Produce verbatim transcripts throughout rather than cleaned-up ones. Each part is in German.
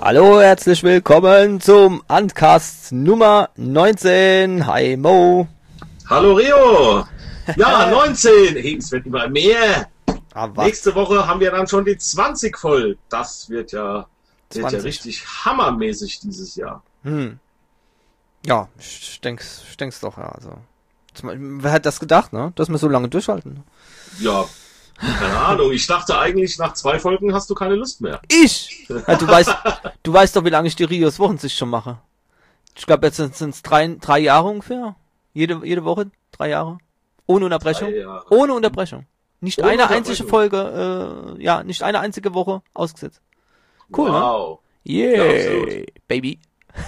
Hallo, herzlich willkommen zum Uncast Nummer neunzehn. Hi Mo. Hallo Rio. Ja, neunzehn. Hey, es wird immer mehr. Aber Nächste Woche haben wir dann schon die zwanzig voll. Das wird ja, wird ja zwanzig. richtig hammermäßig dieses Jahr. Hm. Ja, ich denk's, ich denk's doch, ja. Also, zum- wer hat das gedacht, ne? Dass wir so lange durchhalten? Ja, keine Ahnung. Ich dachte eigentlich, nach zwei Folgen hast du keine Lust mehr. Ich! Ja, du weißt, du weißt doch, wie lange ich die Rios Wochensicht schon mache. Ich glaube, jetzt sind es drei, drei Jahre ungefähr. Jede, jede Woche drei Jahre. Ohne Unterbrechung. Drei Jahre. Ohne Unterbrechung. Nicht Ohne eine Unterbrechung. einzige Folge, äh, ja, nicht eine einzige Woche ausgesetzt. Cool, ne? Wow. Yeah, absolut. Baby.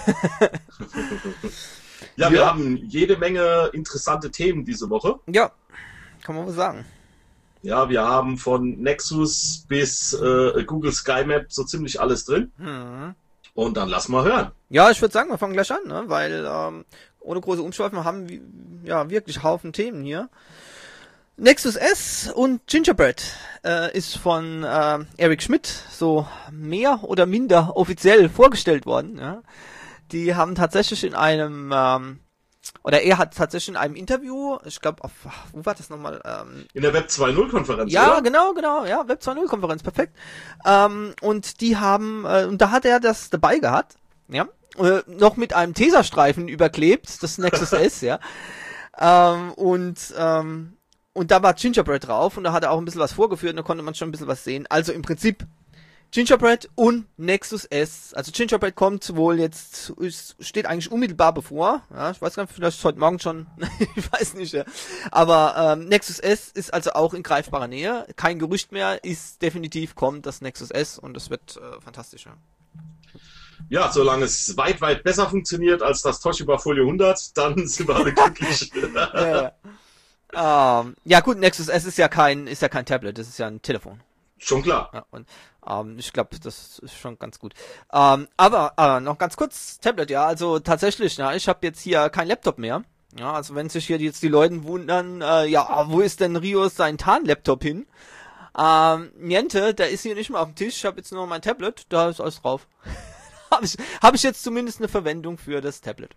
Ja, wir Ja. haben jede Menge interessante Themen diese Woche. Ja, kann man wohl sagen. Ja, wir haben von Nexus bis äh, Google Sky Map so ziemlich alles drin. Hm. Und dann lass mal hören. Ja, ich würde sagen, wir fangen gleich an, ne? Weil ähm, ohne große Umschweifen haben wir ja wirklich Haufen Themen hier. Nexus S und Gingerbread äh, ist von äh, Eric Schmidt so mehr oder minder offiziell vorgestellt worden. Ja? Die haben tatsächlich in einem ähm, oder er hat tatsächlich in einem Interview, ich glaube, auf wo war das nochmal? Ähm, In der Web zwei Punkt null Konferenz, Ja, oder? genau, genau, ja, Web zwei Punkt null Konferenz, perfekt. Ähm, und die haben, äh, und da hat er das dabei gehabt, ja, äh, noch mit einem Tesastreifen überklebt, das Nexus S, ja. Ähm, und, ähm, und da war Gingerbread drauf und da hat er auch ein bisschen was vorgeführt und da konnte man schon ein bisschen was sehen. Also im Prinzip Gingerbread und Nexus S. Also Gingerbread kommt wohl jetzt, ist, steht eigentlich unmittelbar bevor. Ja, ich weiß gar nicht, vielleicht heute Morgen schon, ich weiß nicht. Ja. Aber ähm, Nexus S ist also auch in greifbarer Nähe. Kein Gerücht mehr, ist definitiv kommt das Nexus S und das wird äh, fantastisch. Ja. Ja, solange es weit, weit besser funktioniert als das Toshiba Folio hundert, dann sind wir alle glücklich. ja, ja. ähm, ja gut, Nexus S ist ja kein, ist ja kein Tablet, das ist ja ein Telefon. Schon klar. Ja, und ähm, ich glaube, das ist schon ganz gut. Ähm, aber äh, noch ganz kurz, Tablet, ja, also tatsächlich, ja, ich habe jetzt hier kein Laptop mehr. Ja, also wenn sich hier jetzt die Leute wundern, äh, ja, wo ist denn Rios sein Tarn-Laptop hin? Ähm, Niente, der ist hier nicht mehr auf dem Tisch, ich habe jetzt nur mein Tablet, da ist alles drauf. habe ich, hab ich jetzt zumindest eine Verwendung für das Tablet.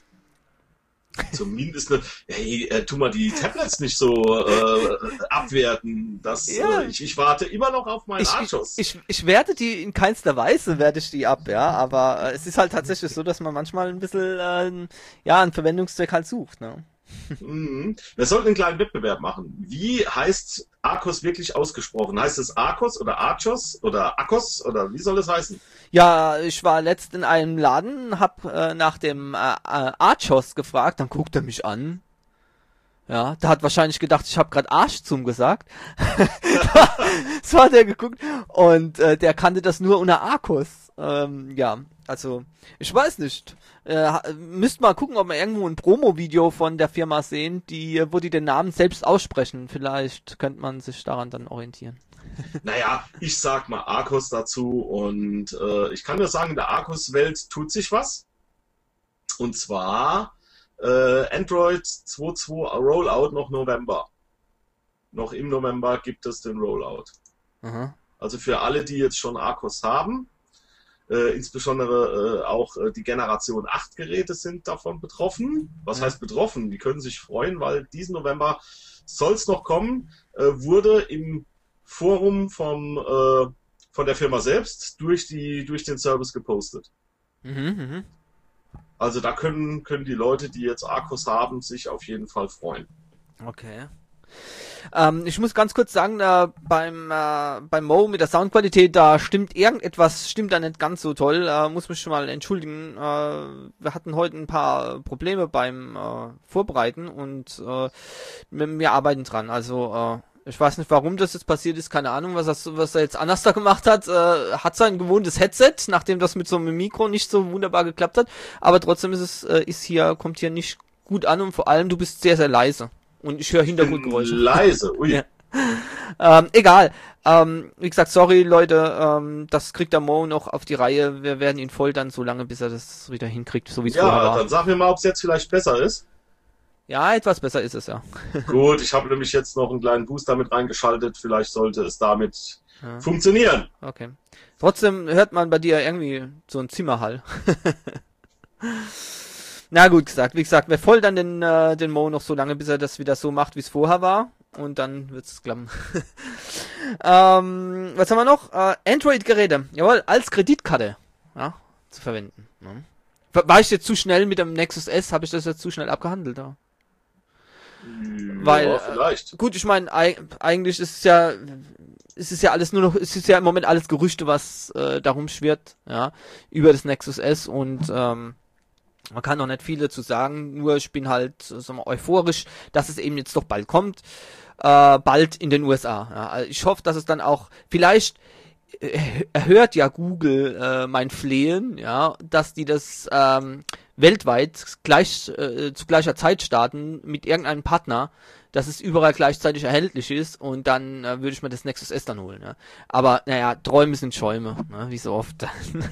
Zumindest eine, hey, äh, tu mal die Tablets nicht so äh, abwerten. Das, Ja. äh, ich, ich warte immer noch auf meinen Ich, ich, Archos. ich, ich werte die in keinster Weise, werte ich die ab, ja, aber äh, es ist halt tatsächlich so, dass man manchmal ein bisschen, äh, ja, einen Verwendungszweck halt sucht, ne? Mhm. Wir sollten einen kleinen Wettbewerb machen. Wie heißt Arcos wirklich ausgesprochen? Heißt es Arcos oder Archos oder Akos oder wie soll es heißen? Ja, ich war letzt in einem Laden, hab äh, nach dem äh, äh, Archos gefragt, dann guckt er mich an. Ja, der hat wahrscheinlich gedacht, ich habe gerade Arsch zum gesagt. So hat er geguckt und äh, der kannte das nur unter Arcos. Ähm, ja, also ich weiß nicht. Äh, müsst mal gucken, ob wir irgendwo ein Promo-Video von der Firma sehen, die, wo die den Namen selbst aussprechen. Vielleicht könnte man sich daran dann orientieren. Naja, ich sag mal Arcos dazu und äh, ich kann nur sagen, in der Arcos-Welt tut sich was. Und zwar äh, Android zwei Punkt zwei Rollout noch November. Noch im November gibt es den Rollout. Aha. Also für alle, die jetzt schon Arcos haben, äh, insbesondere äh, auch äh, die Generation acht Geräte sind davon betroffen. Was Ja. heißt betroffen? Die können sich freuen, weil diesen November soll es noch kommen. Äh, wurde im Forum vom, äh, von der Firma selbst durch, die, durch den Service gepostet. Mhm, mhm. Also da können, können die Leute, die jetzt Arcos haben, sich auf jeden Fall freuen. Okay. Ähm, ich muss ganz kurz sagen, äh, beim äh, beim Mo mit der Soundqualität, da stimmt irgendetwas, stimmt da nicht ganz so toll. Äh, muss mich schon mal entschuldigen. Äh, wir hatten heute ein paar Probleme beim äh, Vorbereiten und äh, wir, wir arbeiten dran. Also äh, ich weiß nicht, warum das jetzt passiert ist, keine Ahnung, was das, was er jetzt anders da gemacht hat. Äh, hat sein gewohntes Headset, nachdem das mit so einem Mikro nicht so wunderbar geklappt hat. Aber trotzdem ist es, äh, ist hier, kommt hier nicht gut an und vor allem du bist sehr, sehr leise. Und ich höre Hintergrundgeräusche. Leise, ui. Ja. Ähm, egal. Ähm, wie gesagt, sorry Leute, ähm, das kriegt der Mo noch auf die Reihe. Wir werden ihn foltern, so lange, bis er das wieder hinkriegt, so wie es vorher Ja, war. dann sag mir mal, ob es jetzt vielleicht besser ist. Ja, etwas besser ist es ja. Gut, ich habe nämlich jetzt noch einen kleinen Booster mit reingeschaltet. Vielleicht sollte es damit Ja. funktionieren. Okay. Trotzdem hört man bei dir irgendwie so einen Zimmerhall. Na gut gesagt, wie gesagt, wir foltern den, äh, den Mo noch so lange, bis er das wieder so macht, wie es vorher war. Und dann wird's klappen. ähm, was haben wir noch? Äh, Android-Geräte. Jawohl, als Kreditkarte. Ja, zu verwenden. Ne? War ich jetzt zu schnell mit dem Nexus S? Habe ich das jetzt zu schnell abgehandelt? Ja? Weil, ja, vielleicht. Äh, gut, ich meine, eigentlich ist es ja, ist es ja alles nur noch, es ist ja im Moment alles Gerüchte, was äh, darum schwirrt, ja, über das Nexus S und ähm, man kann noch nicht viel dazu sagen, nur ich bin halt sagen wir, euphorisch, dass es eben jetzt doch bald kommt, äh, bald in den U S A. Ja. Also ich hoffe, dass es dann auch, vielleicht äh, erhört ja Google äh, mein Flehen, ja, dass die das ähm, weltweit gleich äh, zu gleicher Zeit starten mit irgendeinem Partner, dass es überall gleichzeitig erhältlich ist und dann äh, würde ich mir das Nexus S dann holen. Ja. Aber naja, Träume sind Schäume, ne, wie so oft.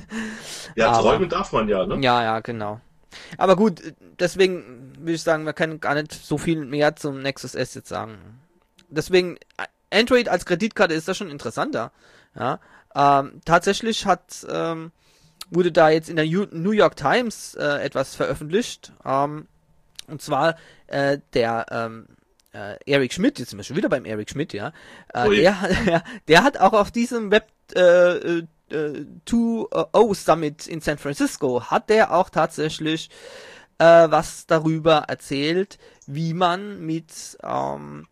Ja, Aber, träumen darf man ja, ne? Ja, ja, genau. Aber gut, deswegen würde ich sagen, wir können gar nicht so viel mehr zum Nexus S jetzt sagen. Deswegen, Android als Kreditkarte ist da schon interessanter. Ja, ähm, tatsächlich hat, ähm, wurde da jetzt in der New York Times äh, etwas veröffentlicht. Ähm, und zwar äh, der ähm, äh, Eric Schmidt, jetzt sind wir schon wieder beim Eric Schmidt, ja. Äh, der, der hat auch auf diesem Web äh, zwei Punkt null Summit in San Francisco hat der auch tatsächlich äh, was darüber erzählt, wie man mit ähm,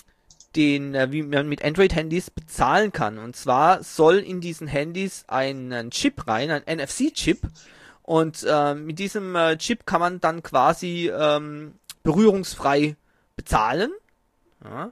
den, äh, wie man mit Android-Handys bezahlen kann. Und zwar soll in diesen Handys ein Chip rein, ein N F C-Chip. Und äh, mit diesem äh, Chip kann man dann quasi ähm, berührungsfrei bezahlen. Ja.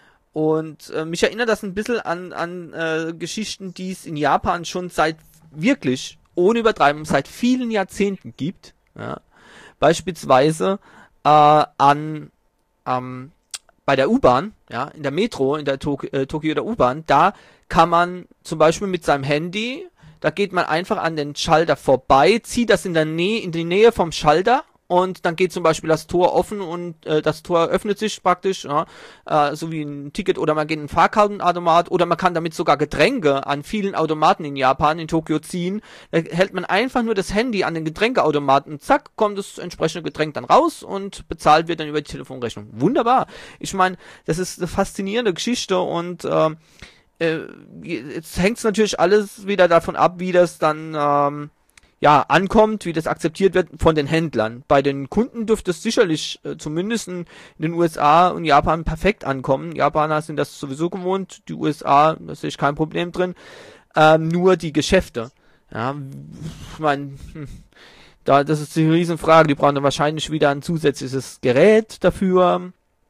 Und äh, mich erinnert das ein bisschen an, an äh, Geschichten, die es in Japan schon seit wirklich, ohne Übertreibung, seit vielen Jahrzehnten gibt. Ja. Beispielsweise äh, an ähm, bei der U-Bahn, ja, in der Metro, in der Tok äh, Tokio der U-Bahn, da kann man zum Beispiel mit seinem Handy, da geht man einfach an den Schalter vorbei, zieht das in der Nähe, in die Nähe vom Schalter. Und dann geht zum Beispiel das Tor offen und äh, das Tor öffnet sich praktisch, ja, äh, so wie ein Ticket oder man geht in einen Fahrkartenautomat oder man kann damit sogar Getränke an vielen Automaten in Japan, in Tokio ziehen. Da hält man einfach nur das Handy an den Getränkeautomaten, zack, kommt das entsprechende Getränk dann raus und bezahlt wird dann über die Telefonrechnung. Wunderbar. Ich meine, das ist eine faszinierende Geschichte und äh, äh, jetzt hängt es natürlich alles wieder davon ab, wie das dann ähm, ja, ankommt, wie das akzeptiert wird von den Händlern. Bei den Kunden dürfte es sicherlich äh, zumindest in den U S A und Japan perfekt ankommen. Japaner sind das sowieso gewohnt, die U S A, da sehe ich kein Problem drin. Ähm, nur die Geschäfte. Ja, ich meine, hm, da, das ist die Riesenfrage. Die brauchen dann wahrscheinlich wieder ein zusätzliches Gerät dafür.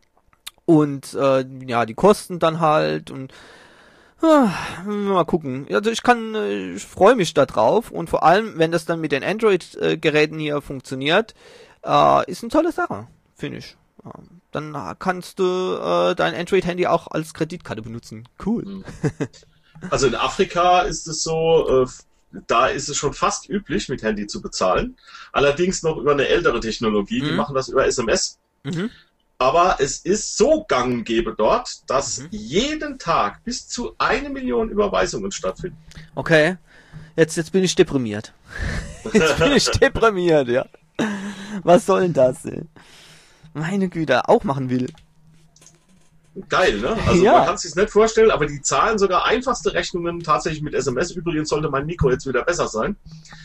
Und äh, ja, die Kosten dann halt und mal gucken. Also ich kann, ich freue mich da drauf und vor allem, wenn das dann mit den Android-Geräten hier funktioniert, äh, ist eine tolle Sache, finde ich. Dann kannst du äh, dein Android-Handy auch als Kreditkarte benutzen. Cool. Also in Afrika ist es so, äh, da ist es schon fast üblich, mit Handy zu bezahlen. Allerdings noch über eine ältere Technologie. Mhm. Die machen das über S M S. Mhm. Aber es ist so gang und gäbe dort, dass mhm. jeden Tag bis zu eine Million Überweisungen stattfinden. Okay, jetzt, jetzt bin ich deprimiert. Jetzt bin ich deprimiert, ja. Was soll denn das, ey? Meine Güte, auch machen will. Geil, ne? Also ja. Man kann es sich nicht vorstellen, aber die zahlen sogar einfachste Rechnungen tatsächlich mit S M S. Übrigens sollte mein Mikro jetzt wieder besser sein.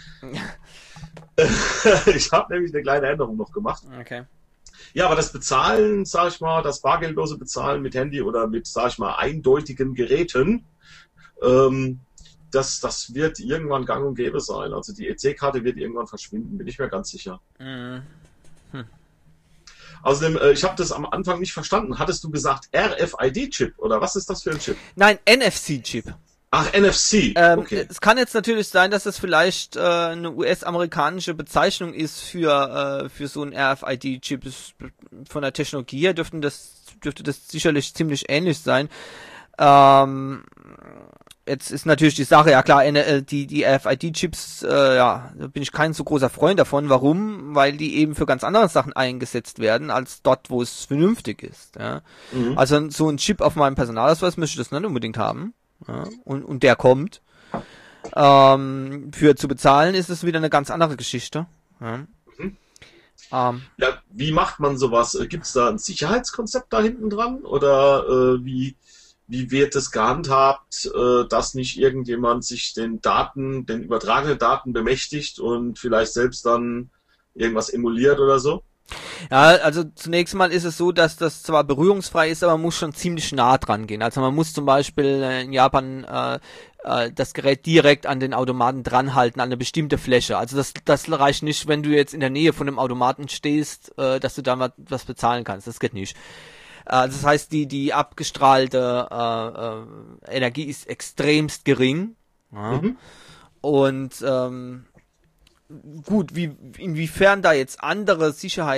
Ich habe nämlich eine kleine Änderung noch gemacht. Okay. Ja, aber das Bezahlen, sag ich mal, das bargeldlose Bezahlen mit Handy oder mit, sag ich mal, eindeutigen Geräten, ähm, das, das wird irgendwann gang und gäbe sein. Also die E C-Karte wird irgendwann verschwinden, bin ich mir ganz sicher. Mhm. Hm. Außerdem, äh, ich habe das am Anfang nicht verstanden. Hattest du gesagt R F I D-Chip oder was ist das für ein Chip? Nein, N F C-Chip. Ach, N F C. Ähm, okay. Es kann jetzt natürlich sein, dass es vielleicht äh, eine U S-amerikanische Bezeichnung ist für äh, für so ein R F I D-Chip. Von der Technologie her dürften das dürfte das sicherlich ziemlich ähnlich sein. Ähm, jetzt ist natürlich die Sache, ja klar, eine, die die R F I D-Chips, äh, ja, da bin ich kein so großer Freund davon. Warum? Weil die eben für ganz andere Sachen eingesetzt werden, als dort, wo es vernünftig ist. Ja? Mhm. Also so ein Chip auf meinem Personalausweis möchte ich das nicht unbedingt haben. ja, und, und der kommt. Ähm, für zu bezahlen ist es wieder eine ganz andere Geschichte. Ja. Mhm. Ähm, Ja, wie macht man sowas? Gibt es da ein Sicherheitskonzept da hinten dran? Oder äh, wie, wie wird es gehandhabt, äh, dass nicht irgendjemand sich den Daten, den übertragenen Daten bemächtigt und vielleicht selbst dann irgendwas emuliert oder so? Ja, also zunächst mal ist es so, dass das zwar berührungsfrei ist, aber man muss schon ziemlich nah dran gehen. Also man muss zum Beispiel äh, in Japan äh, äh, das Gerät direkt an den Automaten dranhalten, an eine bestimmte Fläche. Also das, das reicht nicht, wenn du jetzt in der Nähe von dem Automaten stehst, äh, dass du da mal was bezahlen kannst. Das geht nicht. Äh, das heißt, die die abgestrahlte äh, äh, Energie ist extremst gering. Ja. Mhm. Und ähm, gut, wie, inwiefern da jetzt andere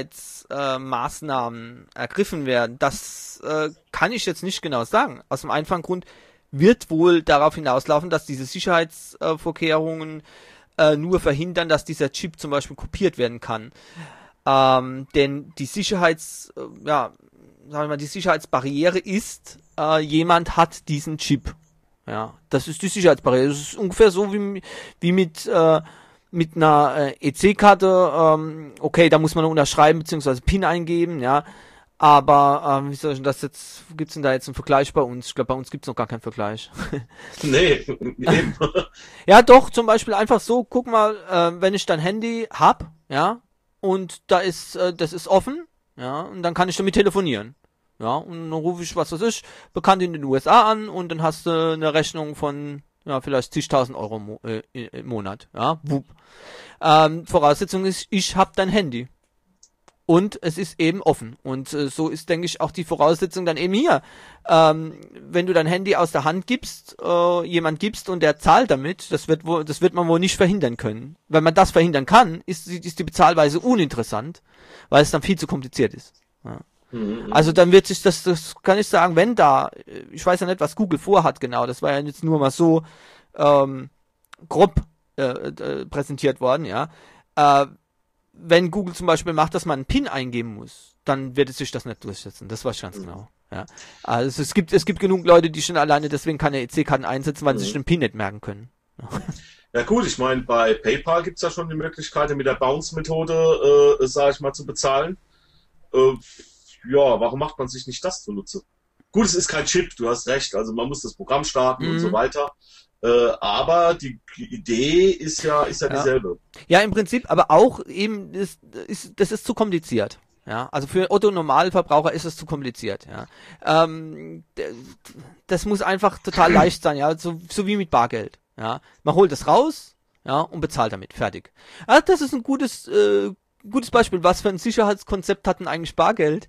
Sicherheitsmaßnahmen äh, ergriffen werden, das äh, kann ich jetzt nicht genau sagen. Aus dem einfachen Grund wird wohl darauf hinauslaufen, dass diese Sicherheitsvorkehrungen äh, nur verhindern, dass dieser Chip zum Beispiel kopiert werden kann. Ähm, denn die Sicherheits, äh, ja, sagen wir mal, die Sicherheitsbarriere ist, äh, jemand hat diesen Chip. Ja, das ist die Sicherheitsbarriere. Das ist ungefähr so wie, wie mit äh, mit einer äh, E C-Karte, ähm, okay, da muss man unterschreiben bzw. PIN eingeben, ja, aber ähm, wie soll ich denn das jetzt, gibt's denn da jetzt einen Vergleich bei uns? Ich glaube, bei uns gibt's noch gar keinen Vergleich. Nee, eben. Ja, doch, zum Beispiel einfach so, guck mal, äh, wenn ich dein Handy hab, ja, und da ist, äh, das ist offen, ja, und dann kann ich damit telefonieren. Ja, und dann rufe ich, was weiß ich, bekannt in den U S A an und dann hast du eine Rechnung von, ja, vielleicht zigtausend Euro im, Mo äh, im Monat, ja, wupp. Ähm, Voraussetzung ist, ich hab dein Handy. Und es ist eben offen. Und äh, so ist, denke ich, auch die Voraussetzung dann eben hier. Ähm, wenn du dein Handy aus der Hand gibst, äh, jemand gibst und der zahlt damit, das wird wohl, das wird man wohl nicht verhindern können. Wenn man das verhindern kann, ist, ist die Bezahlweise uninteressant, weil es dann viel zu kompliziert ist. Ja. Also dann wird sich das, das kann ich sagen, wenn da, ich weiß ja nicht, was Google vorhat genau, das war ja jetzt nur mal so ähm, grob äh, äh, präsentiert worden, ja. Äh, wenn Google zum Beispiel macht, dass man einen PIN eingeben muss, dann wird es sich das nicht durchsetzen, das weiß ich ganz mhm. genau. Ja. Also es gibt es gibt genug Leute, die schon alleine deswegen keine E C-Karten einsetzen, weil mhm. sie sich den PIN nicht merken können. Ja gut, ich meine, bei PayPal gibt's ja schon die Möglichkeit, mit der Bounce-Methode, äh, sage ich mal, zu bezahlen. Äh, Ja, warum macht man sich nicht das zunutze? Gut, es ist kein Chip, du hast recht, also man muss das Programm starten mhm. und so weiter. Äh, aber die Idee ist ja, ist ja, ja dieselbe. Ja, im Prinzip, aber auch eben, ist, ist, das ist zu kompliziert. Ja, also für Otto-Normalverbraucher ist es zu kompliziert. Ja, ähm, das muss einfach total leicht sein. Ja, so, so wie mit Bargeld. Ja, man holt es raus, ja, und bezahlt damit. Fertig. Also das ist ein gutes, äh, gutes Beispiel. Was für ein Sicherheitskonzept hat denn eigentlich Bargeld?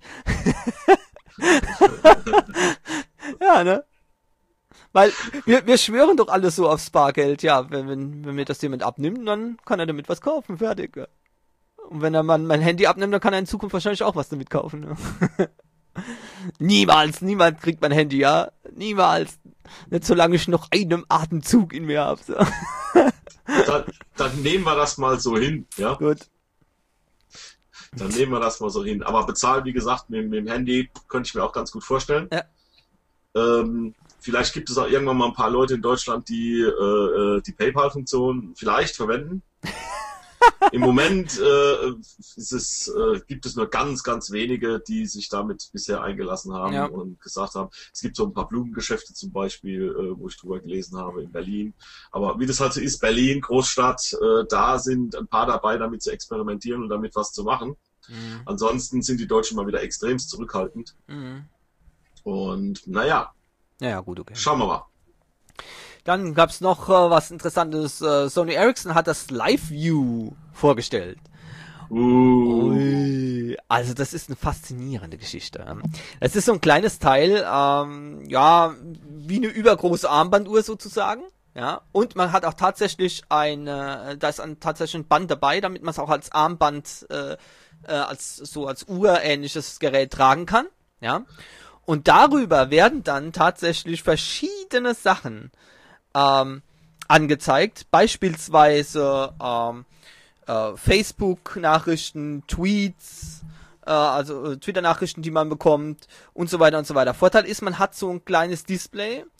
Ja, ne? Weil wir, wir schwören doch alle so aufs Bargeld. Ja, wenn, wenn, wenn mir das jemand abnimmt, dann kann er damit was kaufen. Fertig. Ja. Und wenn er mein, mein Handy abnimmt, dann kann er in Zukunft wahrscheinlich auch was damit kaufen. Ne? Niemals, niemand kriegt mein Handy, ja? Niemals. Nicht solange ich noch einen Atemzug in mir habe. So. Dann, dann nehmen wir das mal so hin, ja? Gut. Dann nehmen wir das mal so hin. Aber bezahlen, wie gesagt, mit, mit dem Handy könnte ich mir auch ganz gut vorstellen. Ja. Ähm, vielleicht gibt es auch irgendwann mal ein paar Leute in Deutschland, die äh, die PayPal-Funktion vielleicht verwenden. Im Moment äh, ist es, äh, gibt es nur ganz, ganz wenige, die sich damit bisher eingelassen haben ja. und gesagt haben, es gibt so ein paar Blumengeschäfte zum Beispiel, äh, wo ich drüber gelesen habe in Berlin. Aber wie das halt so ist, Berlin, Großstadt, äh, da sind ein paar dabei, damit zu experimentieren und damit was zu machen. Mhm. Ansonsten sind die Deutschen mal wieder extremst zurückhaltend. Mhm. Und naja, ja, gut, okay. Schauen wir mal. Dann gab's noch äh, was Interessantes. Äh, Sony Ericsson hat das Live View vorgestellt. Uh. Ui. Also das ist eine faszinierende Geschichte. Es ist so ein kleines Teil, ähm, ja, wie eine übergroße Armbanduhr sozusagen. Ja, und man hat auch tatsächlich eine, da ist ein tatsächlich ein Band dabei, damit man es auch als Armband, äh, äh, als so als urähnliches Gerät tragen kann. Ja. Und darüber werden dann tatsächlich verschiedene Sachen ähm, angezeigt, beispielsweise ähm, äh, Facebook-Nachrichten, Tweets, äh, also äh, Twitter-Nachrichten, die man bekommt und so weiter und so weiter. Vorteil ist, man hat so ein kleines Display,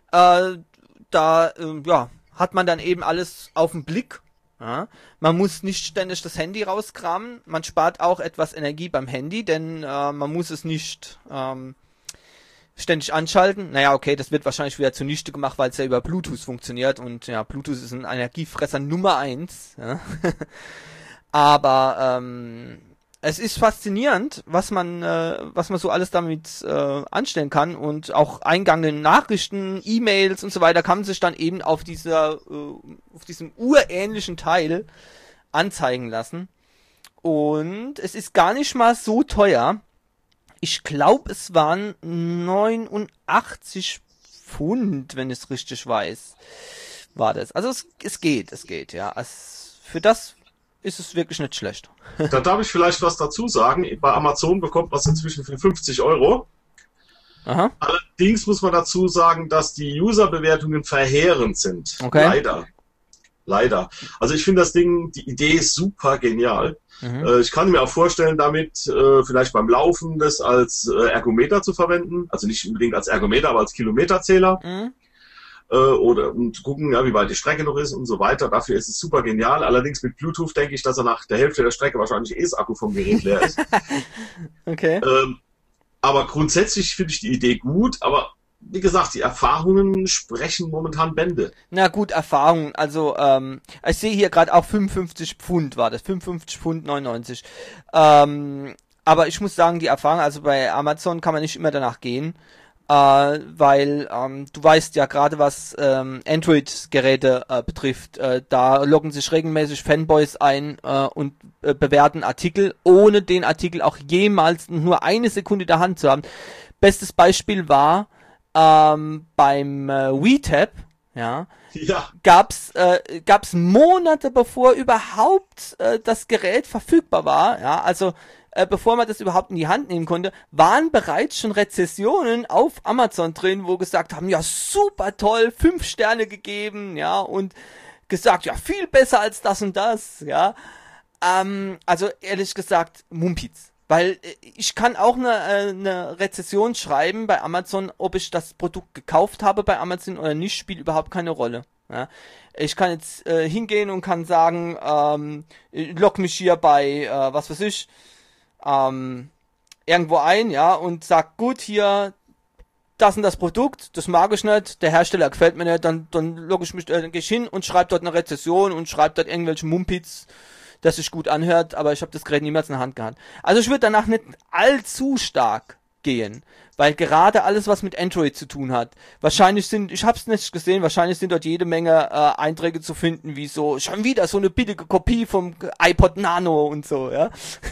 Äh, da, äh, ja, hat man dann eben alles auf den Blick. Ja. Man muss nicht ständig das Handy rauskramen. Man spart auch etwas Energie beim Handy, denn äh, man muss es nicht ähm, ständig anschalten. Naja, okay, das wird wahrscheinlich wieder zunichte gemacht, weil es ja über Bluetooth funktioniert. Und ja, Bluetooth ist ein Energiefresser Nummer eins. Ja. Aber ähm, es ist faszinierend, was man, äh, was man so alles damit äh, anstellen kann, und auch eingangene Nachrichten, E-Mails und so weiter kann man sich dann eben auf dieser, äh, auf diesem urähnlichen Teil anzeigen lassen. Und es ist gar nicht mal so teuer. Ich glaube, es waren neunundachtzig Pfund, wenn ich es richtig weiß, war das. Also es, es geht, es geht, ja. Es, für das ist es wirklich nicht schlecht. Da darf ich vielleicht was dazu sagen. Bei Amazon bekommt man es inzwischen für fünfzig Euro. Aha. Allerdings muss man dazu sagen, dass die User-Bewertungen verheerend sind. Okay. Leider. Leider. Also ich finde das Ding, die Idee ist super genial. Mhm. Äh, ich kann mir auch vorstellen, damit äh, vielleicht beim Laufen das als äh, Ergometer zu verwenden. Also nicht unbedingt als Ergometer, aber als Kilometerzähler. Mhm. Oder und gucken, ja, wie weit die Strecke noch ist und so weiter. Dafür ist es super genial. Allerdings mit Bluetooth denke ich, dass er nach der Hälfte der Strecke wahrscheinlich eh das Akku vom Gerät leer ist. Okay. Ähm, aber grundsätzlich finde ich die Idee gut, aber wie gesagt, die Erfahrungen sprechen momentan Bände. Na gut, Erfahrungen. Also, ähm, ich sehe hier gerade auch fünfundfünfzig Pfund war das. fünfundfünfzig Pfund neunundneunzig. Ähm, aber ich muss sagen, die Erfahrung, also bei Amazon kann man nicht immer danach gehen. Uh, weil ähm, du weißt ja gerade, was ähm, Android-Geräte äh, betrifft, äh, da loggen sich regelmäßig Fanboys ein äh, und äh, bewerten Artikel, ohne den Artikel auch jemals nur eine Sekunde in der Hand zu haben. Bestes Beispiel war ähm, beim äh, WeTab, ja, ja. gab's äh, gab's Monate bevor überhaupt äh, das Gerät verfügbar war, ja, also Äh, bevor man das überhaupt in die Hand nehmen konnte, waren bereits schon Rezensionen auf Amazon drin, wo gesagt haben, ja, super toll, fünf Sterne gegeben, ja, und gesagt, ja, viel besser als das und das, ja. Ähm, also ehrlich gesagt, Mumpitz. Weil äh, ich kann auch eine, äh, eine Rezension schreiben bei Amazon, ob ich das Produkt gekauft habe bei Amazon oder nicht, spielt überhaupt keine Rolle. Ja. Ich kann jetzt äh, hingehen und kann sagen, ähm, log mich hier bei, äh, was weiß ich, Ähm, irgendwo ein, ja, und sagt, gut, hier, das und das Produkt, das mag ich nicht, der Hersteller gefällt mir nicht, dann, dann logge ich mich, äh, dann gehe ich hin und schreibe dort eine Rezession und schreibe dort irgendwelche Mumpitz, das sich gut anhört, aber ich habe das Gerät niemals in der Hand gehabt. Also ich würde danach nicht allzu stark gehen, weil gerade alles, was mit Android zu tun hat, wahrscheinlich sind, ich habe es nicht gesehen, wahrscheinlich sind dort jede Menge äh, Einträge zu finden, wie so, schon wieder so eine billige Kopie vom iPod Nano und so, ja.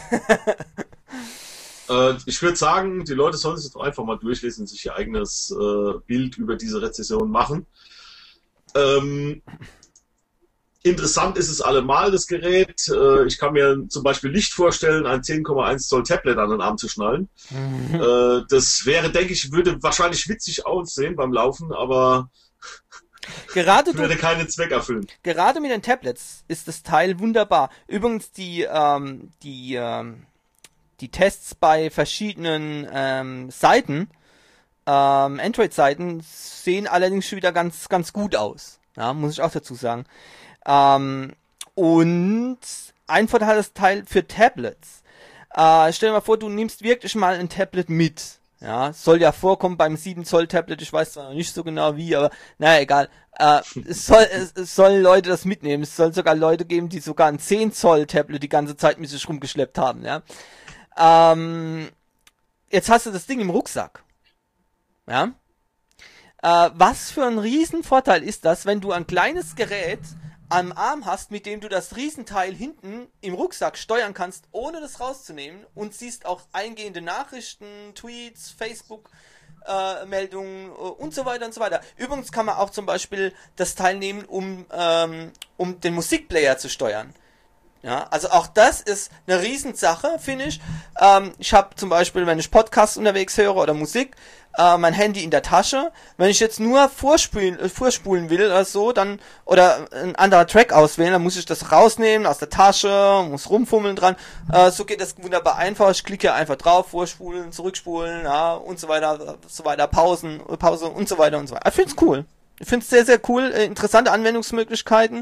äh, ich würde sagen, die Leute sollen sich doch einfach mal durchlesen und sich ihr eigenes äh, Bild über diese Rezession machen. Ähm, Interessant ist es allemal, das Gerät. Ich kann mir zum Beispiel nicht vorstellen, ein zehn Komma eins Zoll Tablet an den Arm zu schnallen. Mhm. Das wäre, denke ich, würde wahrscheinlich witzig aussehen beim Laufen, aber gerade würde keinen Zweck erfüllen. Gerade mit den Tablets ist das Teil wunderbar. Übrigens die ähm, die ähm, die Tests bei verschiedenen ähm, Seiten, ähm, Android-Seiten, sehen allerdings schon wieder ganz ganz gut aus. Ja, muss ich auch dazu sagen. Ähm, und ein Vorteil hat das Teil für Tablets. Äh, stell dir mal vor, du nimmst wirklich mal ein Tablet mit. Ja, soll ja vorkommen beim sieben Zoll Tablet, ich weiß zwar noch nicht so genau wie, aber naja, egal. Äh, es, soll, es, es sollen Leute das mitnehmen. Es soll sogar Leute geben, die sogar ein zehn Zoll Tablet die ganze Zeit mit sich rumgeschleppt haben. Ja. Ähm, jetzt hast du das Ding im Rucksack. Ja. Äh, was für ein Riesenvorteil ist das, wenn du ein kleines Gerät am Arm hast, mit dem du das Riesenteil hinten im Rucksack steuern kannst, ohne das rauszunehmen, und siehst auch eingehende Nachrichten, Tweets, Facebook äh, Meldungen äh, und so weiter und so weiter. Übrigens kann man auch zum Beispiel das Teil nehmen, um, ähm, um den Musikplayer zu steuern. Ja, also auch das ist eine Riesensache, finde ich. Ähm, ich habe zum Beispiel, wenn ich Podcasts unterwegs höre oder Musik, äh, mein Handy in der Tasche. Wenn ich jetzt nur vorspulen, äh, vorspulen will oder so, dann oder ein anderer Track auswählen, dann muss ich das rausnehmen aus der Tasche, muss rumfummeln dran. Äh, so geht das wunderbar einfach. Ich klicke einfach drauf, vorspulen, zurückspulen, ja, und so weiter, so weiter, Pausen, Pause und so weiter und so weiter. Ich finde es cool. Ich finde es sehr, sehr cool. Äh, interessante Anwendungsmöglichkeiten.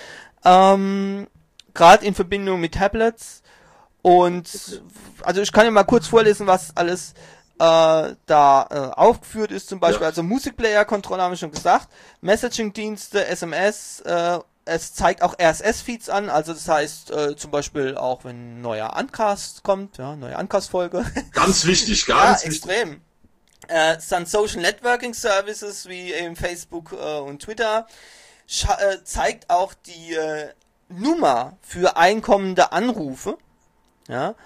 Ähm, Gerade in Verbindung mit Tablets. Und also ich kann ja mal kurz vorlesen, was alles äh, da äh, aufgeführt ist. Zum Beispiel, ja. Also Musikplayer-Controller haben wir schon gesagt, Messaging-Dienste, S M S, äh, es zeigt auch R S S-Feeds an, also das heißt äh, zum Beispiel auch, wenn ein neuer Uncast kommt, ja, neue Uncast-Folge. Ganz wichtig, ganz ja, wichtig. Extrem. Äh, es dann Social Networking Services wie eben Facebook äh, und Twitter. Scha äh, zeigt auch die äh, Nummer für einkommende Anrufe, ja,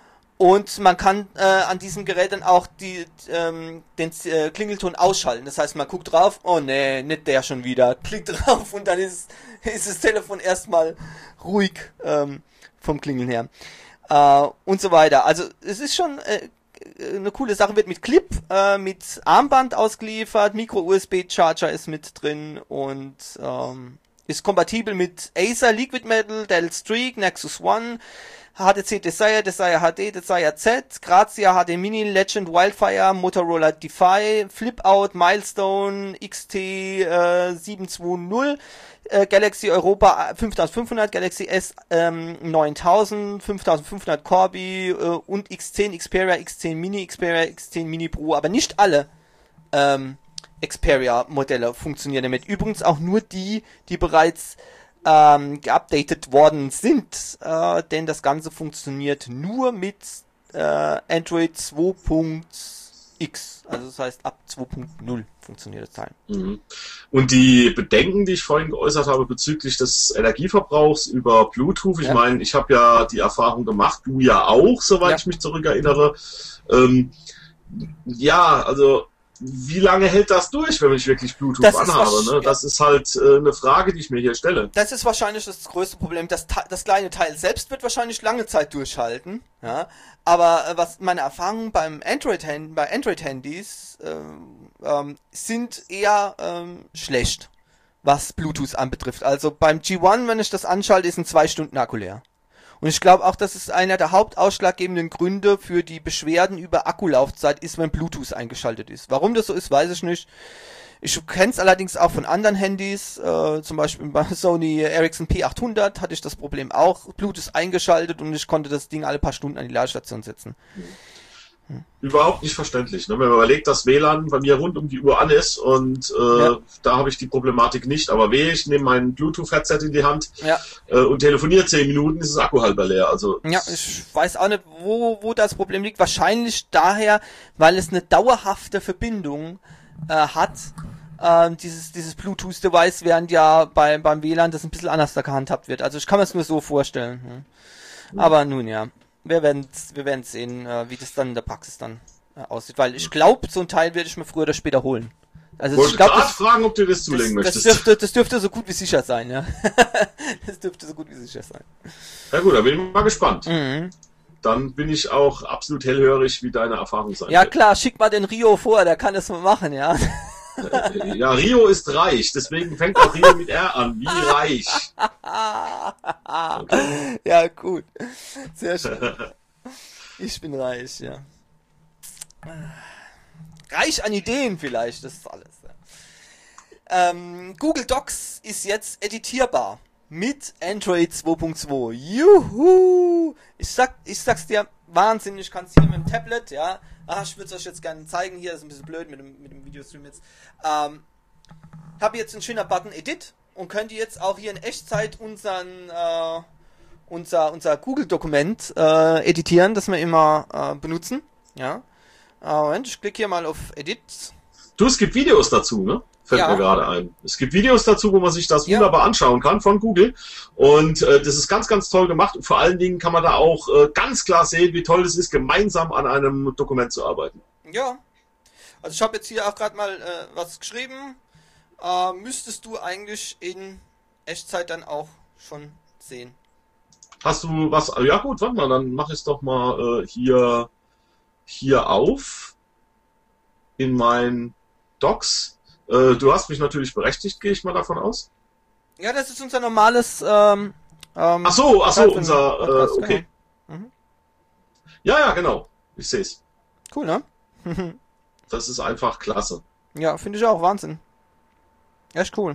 und man kann äh, an diesem Gerät dann auch die, ähm, den äh, Klingelton ausschalten. Das heißt, man guckt drauf, oh nee, nicht der schon wieder, klickt drauf und dann ist, ist das Telefon erstmal ruhig ähm, vom Klingeln her äh, und so weiter. Also es ist schon äh, eine coole Sache, wird mit Clip, äh, mit Armband ausgeliefert, Micro-U S B-Charger ist mit drin und ähm, ist kompatibel mit Acer, Liquid Metal, Dell Streak, Nexus One, H T C Desire, Desire H D, Desire Z, Grazia H D Mini, Legend, Wildfire, Motorola Defy, Flipout, Milestone, X T äh, sieben zwei null, äh, Galaxy Europa fünftausendfünfhundert, Galaxy S ähm, neuntausend, fünftausendfünfhundert Corby äh, und X zehn, Xperia, X zehn Mini, Xperia, X zehn Mini Pro, aber nicht alle ähm, Xperia-Modelle funktionieren damit. Übrigens auch nur die, die bereits ähm, geupdatet worden sind, äh, denn das Ganze funktioniert nur mit äh, Android zwei Punkt x, also das heißt ab zwei Punkt null funktioniert das Teil. Mhm. Und die Bedenken, die ich vorhin geäußert habe bezüglich des Energieverbrauchs über Bluetooth, ich ja. meine, ich habe ja die Erfahrung gemacht, du ja auch, soweit ja. ich mich zurückerinnere. Ähm, ja, also wie lange hält das durch, wenn ich wirklich Bluetooth das anhabe? Ne? Das ist halt äh, eine Frage, die ich mir hier stelle. Das ist wahrscheinlich das größte Problem. Das, das kleine Teil selbst wird wahrscheinlich lange Zeit durchhalten. Ja? Aber äh, was meine Erfahrungen beim Android bei Android-Handys äh, ähm, sind eher ähm, schlecht, was Bluetooth anbetrifft. Also beim G eins, wenn ich das anschalte, ist ein zwei Stunden Akku leer. Und ich glaube auch, das ist einer der hauptausschlaggebenden Gründe für die Beschwerden über Akkulaufzeit ist, wenn Bluetooth eingeschaltet ist. Warum das so ist, weiß ich nicht. Ich kenne es allerdings auch von anderen Handys, äh, zum Beispiel bei Sony Ericsson P achthundert hatte ich das Problem auch, Bluetooth eingeschaltet und ich konnte das Ding alle paar Stunden an die Ladestation setzen. Überhaupt nicht verständlich. Ne? Wenn man überlegt, dass W L A N bei mir rund um die Uhr an ist und äh, ja. da habe ich die Problematik nicht. Aber wehe, ich nehme mein Bluetooth-Headset in die Hand ja. äh, und telefoniere zehn Minuten, ist das Akku halber leer. Also ja, ich weiß auch nicht, wo, wo das Problem liegt. Wahrscheinlich daher, weil es eine dauerhafte Verbindung äh, hat. Äh, dieses dieses Bluetooth-Device, während ja bei, beim W L A N das ein bisschen anders da gehandhabt wird. Also ich kann mir es nur so vorstellen. Hm. Mhm. Aber nun ja. Wir werden wir werden sehen, äh, wie das dann in der Praxis dann äh, aussieht, weil ich glaube, so ein Teil werde ich mir früher oder später holen. Also wollte ich glaube, gerade fragen, ob du das zulegen das, möchtest. Das dürfte, das dürfte so gut wie sicher sein, ja. Das dürfte so gut wie sicher sein. Ja gut, da bin ich mal gespannt. Mhm. Dann bin ich auch absolut hellhörig, wie deine Erfahrung sein Ja wird. klar, schick mal den Rio vor, der kann das mal machen, ja. Ja, Rio ist reich, deswegen fängt auch Rio mit R an. Wie reich. Okay. Ja, gut. Sehr schön. Ich bin reich, ja. Reich an Ideen vielleicht, das ist alles. Ja. Ähm, Google Docs ist jetzt editierbar mit Android zwei Punkt zwei. Juhu! Ich sag, ich sag's dir, Wahnsinn, ich kann's hier mit dem Tablet, ja. Ach, ich würde es euch jetzt gerne zeigen, hier ist ein bisschen blöd mit dem, mit dem Videostream jetzt. Ähm, habe jetzt einen schöner Button Edit und könnt ihr jetzt auch hier in Echtzeit unseren äh, unser unser Google-Dokument äh, editieren, das wir immer äh, benutzen. Ja. Äh, Moment, ich klicke hier mal auf Edit. Du, es gibt Videos dazu, ne? Fällt ja. mir gerade ein. Es gibt Videos dazu, wo man sich das ja. wunderbar anschauen kann von Google. Und äh, das ist ganz, ganz toll gemacht. Und vor allen Dingen kann man da auch äh, ganz klar sehen, wie toll es ist, gemeinsam an einem Dokument zu arbeiten. Ja. Also ich habe jetzt hier auch gerade mal äh, was geschrieben. Äh, müsstest du eigentlich in Echtzeit dann auch schon sehen. Hast du was? Ja gut, warte mal, dann mach ich es doch mal äh, hier, hier auf in meinen Docs. Äh, du hast mich natürlich berechtigt, gehe ich mal davon aus. Ja, das ist unser normales. Ähm, ähm, ach so, ach so, Podcast, unser. Podcast, Äh, okay. Genau. Mhm. Ja, ja, genau. Ich sehe es. Cool, ne? Das ist einfach klasse. Ja, finde ich auch. Wahnsinn. Echt cool.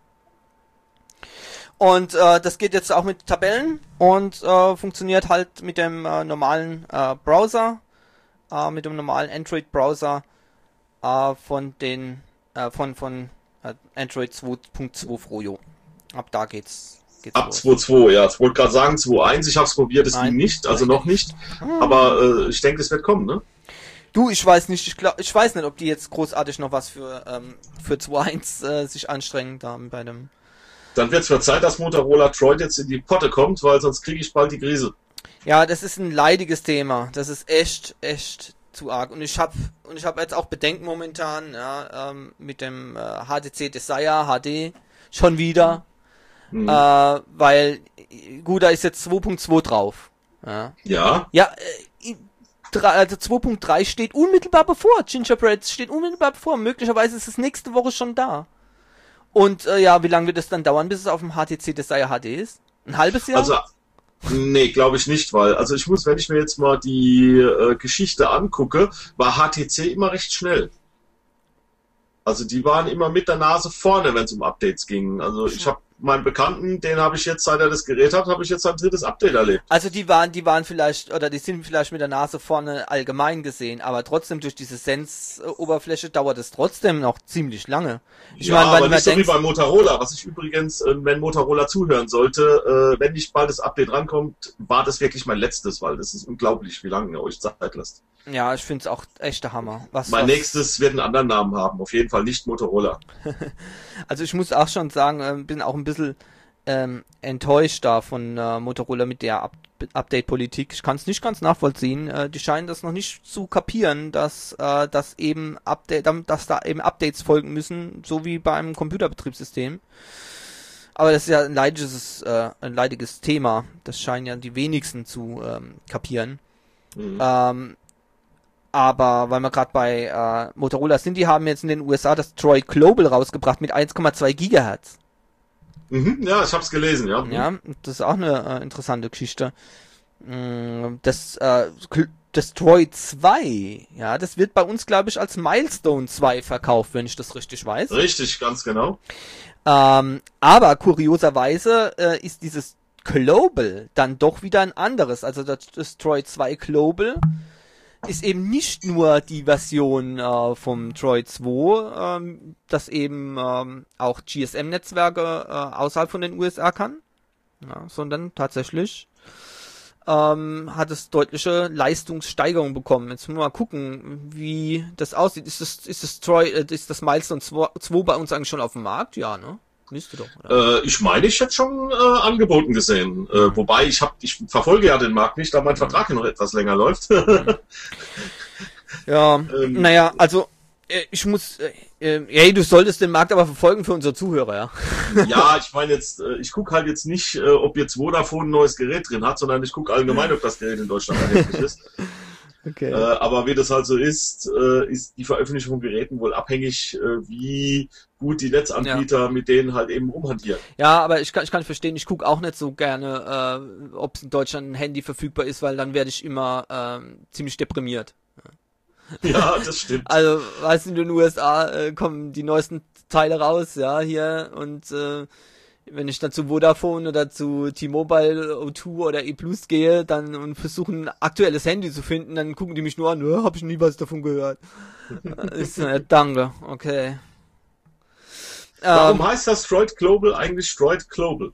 Und äh, das geht jetzt auch mit Tabellen und äh, funktioniert halt mit dem äh, normalen äh, Browser, äh, mit dem normalen Android-Browser äh, von den äh, von von äh, Android zwei Punkt zwei Froyo. Ab da geht's. geht's Ab los. zwei Punkt zwei, ja. Ich wollte gerade sagen zwei Punkt eins, ich habe es probiert, es ging nicht, also noch nicht. Aber äh, ich denke, es wird kommen, ne? Du, ich weiß nicht, ich glaub, ich weiß nicht, ob die jetzt großartig noch was für ähm, für zwei Punkt eins äh, sich anstrengen da bei dem. Dann wird es für Zeit, dass Motorola Droid jetzt in die Potte kommt, weil sonst kriege ich bald die Krise. Ja, das ist ein leidiges Thema. Das ist echt, echt zu arg. Und ich habe und ich habe jetzt auch Bedenken momentan, ja, ähm, mit dem äh, H T C Desire H D schon wieder, Mhm. äh, weil gut, da ist jetzt zwei Punkt zwei drauf. Ja, Ja. ja äh, drei, also zwei Punkt drei steht unmittelbar bevor. Gingerbread steht unmittelbar bevor. Möglicherweise ist es nächste Woche schon da. Und äh, ja, wie lange wird es dann dauern, bis es auf dem H T C Desire H D ist? Ein halbes Jahr? Also, nee, glaube ich nicht, weil, also ich muss, wenn ich mir jetzt mal die äh, Geschichte angucke, war H T C immer recht schnell. Also die waren immer mit der Nase vorne, wenn es um Updates ging. Also ich habe meinen Bekannten, den habe ich jetzt, seit er das Gerät hat, habe ich jetzt sein drittes Update erlebt. Also die waren, die waren vielleicht, oder die sind vielleicht mit der Nase vorne allgemein gesehen, aber trotzdem durch diese Sense-Oberfläche dauert es trotzdem noch ziemlich lange. Ich ja, meine, aber wenn nicht so man wie denkt, bei Motorola, was ich übrigens, äh, wenn Motorola zuhören sollte, äh, wenn nicht bald das Update rankommt, war das wirklich mein letztes, weil das ist unglaublich, wie lange ihr euch Zeit lasst. ja, ich finde es auch echt der Hammer. Was, Mein was, nächstes wird einen anderen Namen haben, auf jeden Fall nicht Motorola. Also ich muss auch schon sagen, äh, bin auch ein bisschen ähm, enttäuscht da von äh, Motorola mit der Up Update-Politik. Ich kann es nicht ganz nachvollziehen. Äh, die scheinen das noch nicht zu kapieren, dass äh, dass eben Update, dass da eben Updates folgen müssen, so wie beim Computerbetriebssystem. Aber das ist ja ein leidiges, äh, ein leidiges Thema. Das scheinen ja die wenigsten zu ähm, kapieren. Mhm. Ähm, aber weil wir gerade bei äh, Motorola sind, die haben jetzt in den U S A das Droid Global rausgebracht mit eins Komma zwei Gigahertz. Mhm, ja, ich hab's gelesen, ja. Ja, das ist auch eine äh, interessante Geschichte. Das, äh, das Droid zwei, ja, das wird bei uns, glaube ich, als Milestone zwei verkauft, wenn ich das richtig weiß. Richtig, ganz genau. Ähm, aber kurioserweise äh, ist dieses Global dann doch wieder ein anderes. Also das, das Droid zwei Global ist eben nicht nur die Version äh, vom Droid zwei, ähm, das eben ähm, auch G S M-Netzwerke äh, außerhalb von den U S A kann, ja, sondern tatsächlich ähm, hat es deutliche Leistungssteigerung bekommen. Jetzt müssen wir mal gucken, wie das aussieht. Ist das, ist das Droid, äh, ist das Milestone zwei bei uns eigentlich schon auf dem Markt? Ja, ne? Müsste doch, oder? Äh, ich meine, ich hätte schon äh, angeboten gesehen. Äh, wobei, ich hab, ich verfolge ja den Markt nicht, da mein Vertrag ja noch etwas länger läuft. Ja, ähm, naja, also äh, ich muss, äh, äh, hey, du solltest den Markt aber verfolgen für unsere Zuhörer, ja. Ja, ich meine jetzt, äh, ich gucke halt jetzt nicht, äh, ob jetzt Vodafone ein neues Gerät drin hat, sondern ich gucke allgemein, ob das Gerät in Deutschland erhältlich ist. Okay. Äh, aber wie das halt so ist, äh, ist die Veröffentlichung von Geräten wohl abhängig, äh, wie gut die Netzanbieter Ja. mit denen halt eben rumhantieren. Ja, aber ich kann, ich kann verstehen, ich gucke auch nicht so gerne, äh, ob in Deutschland ein Handy verfügbar ist, weil dann werde ich immer ähm, ziemlich deprimiert. Ja, das stimmt. Also, weißt du, in den U S A äh, kommen die neuesten Teile raus, ja, hier, und äh, wenn ich dann zu Vodafone oder zu T-Mobile, O zwei oder E Plus gehe, dann und versuche ein aktuelles Handy zu finden, dann gucken die mich nur an, hab ich nie was davon gehört. Ich so, ja, danke, okay. Warum Ähm, heißt das Droid Global eigentlich Droid Global?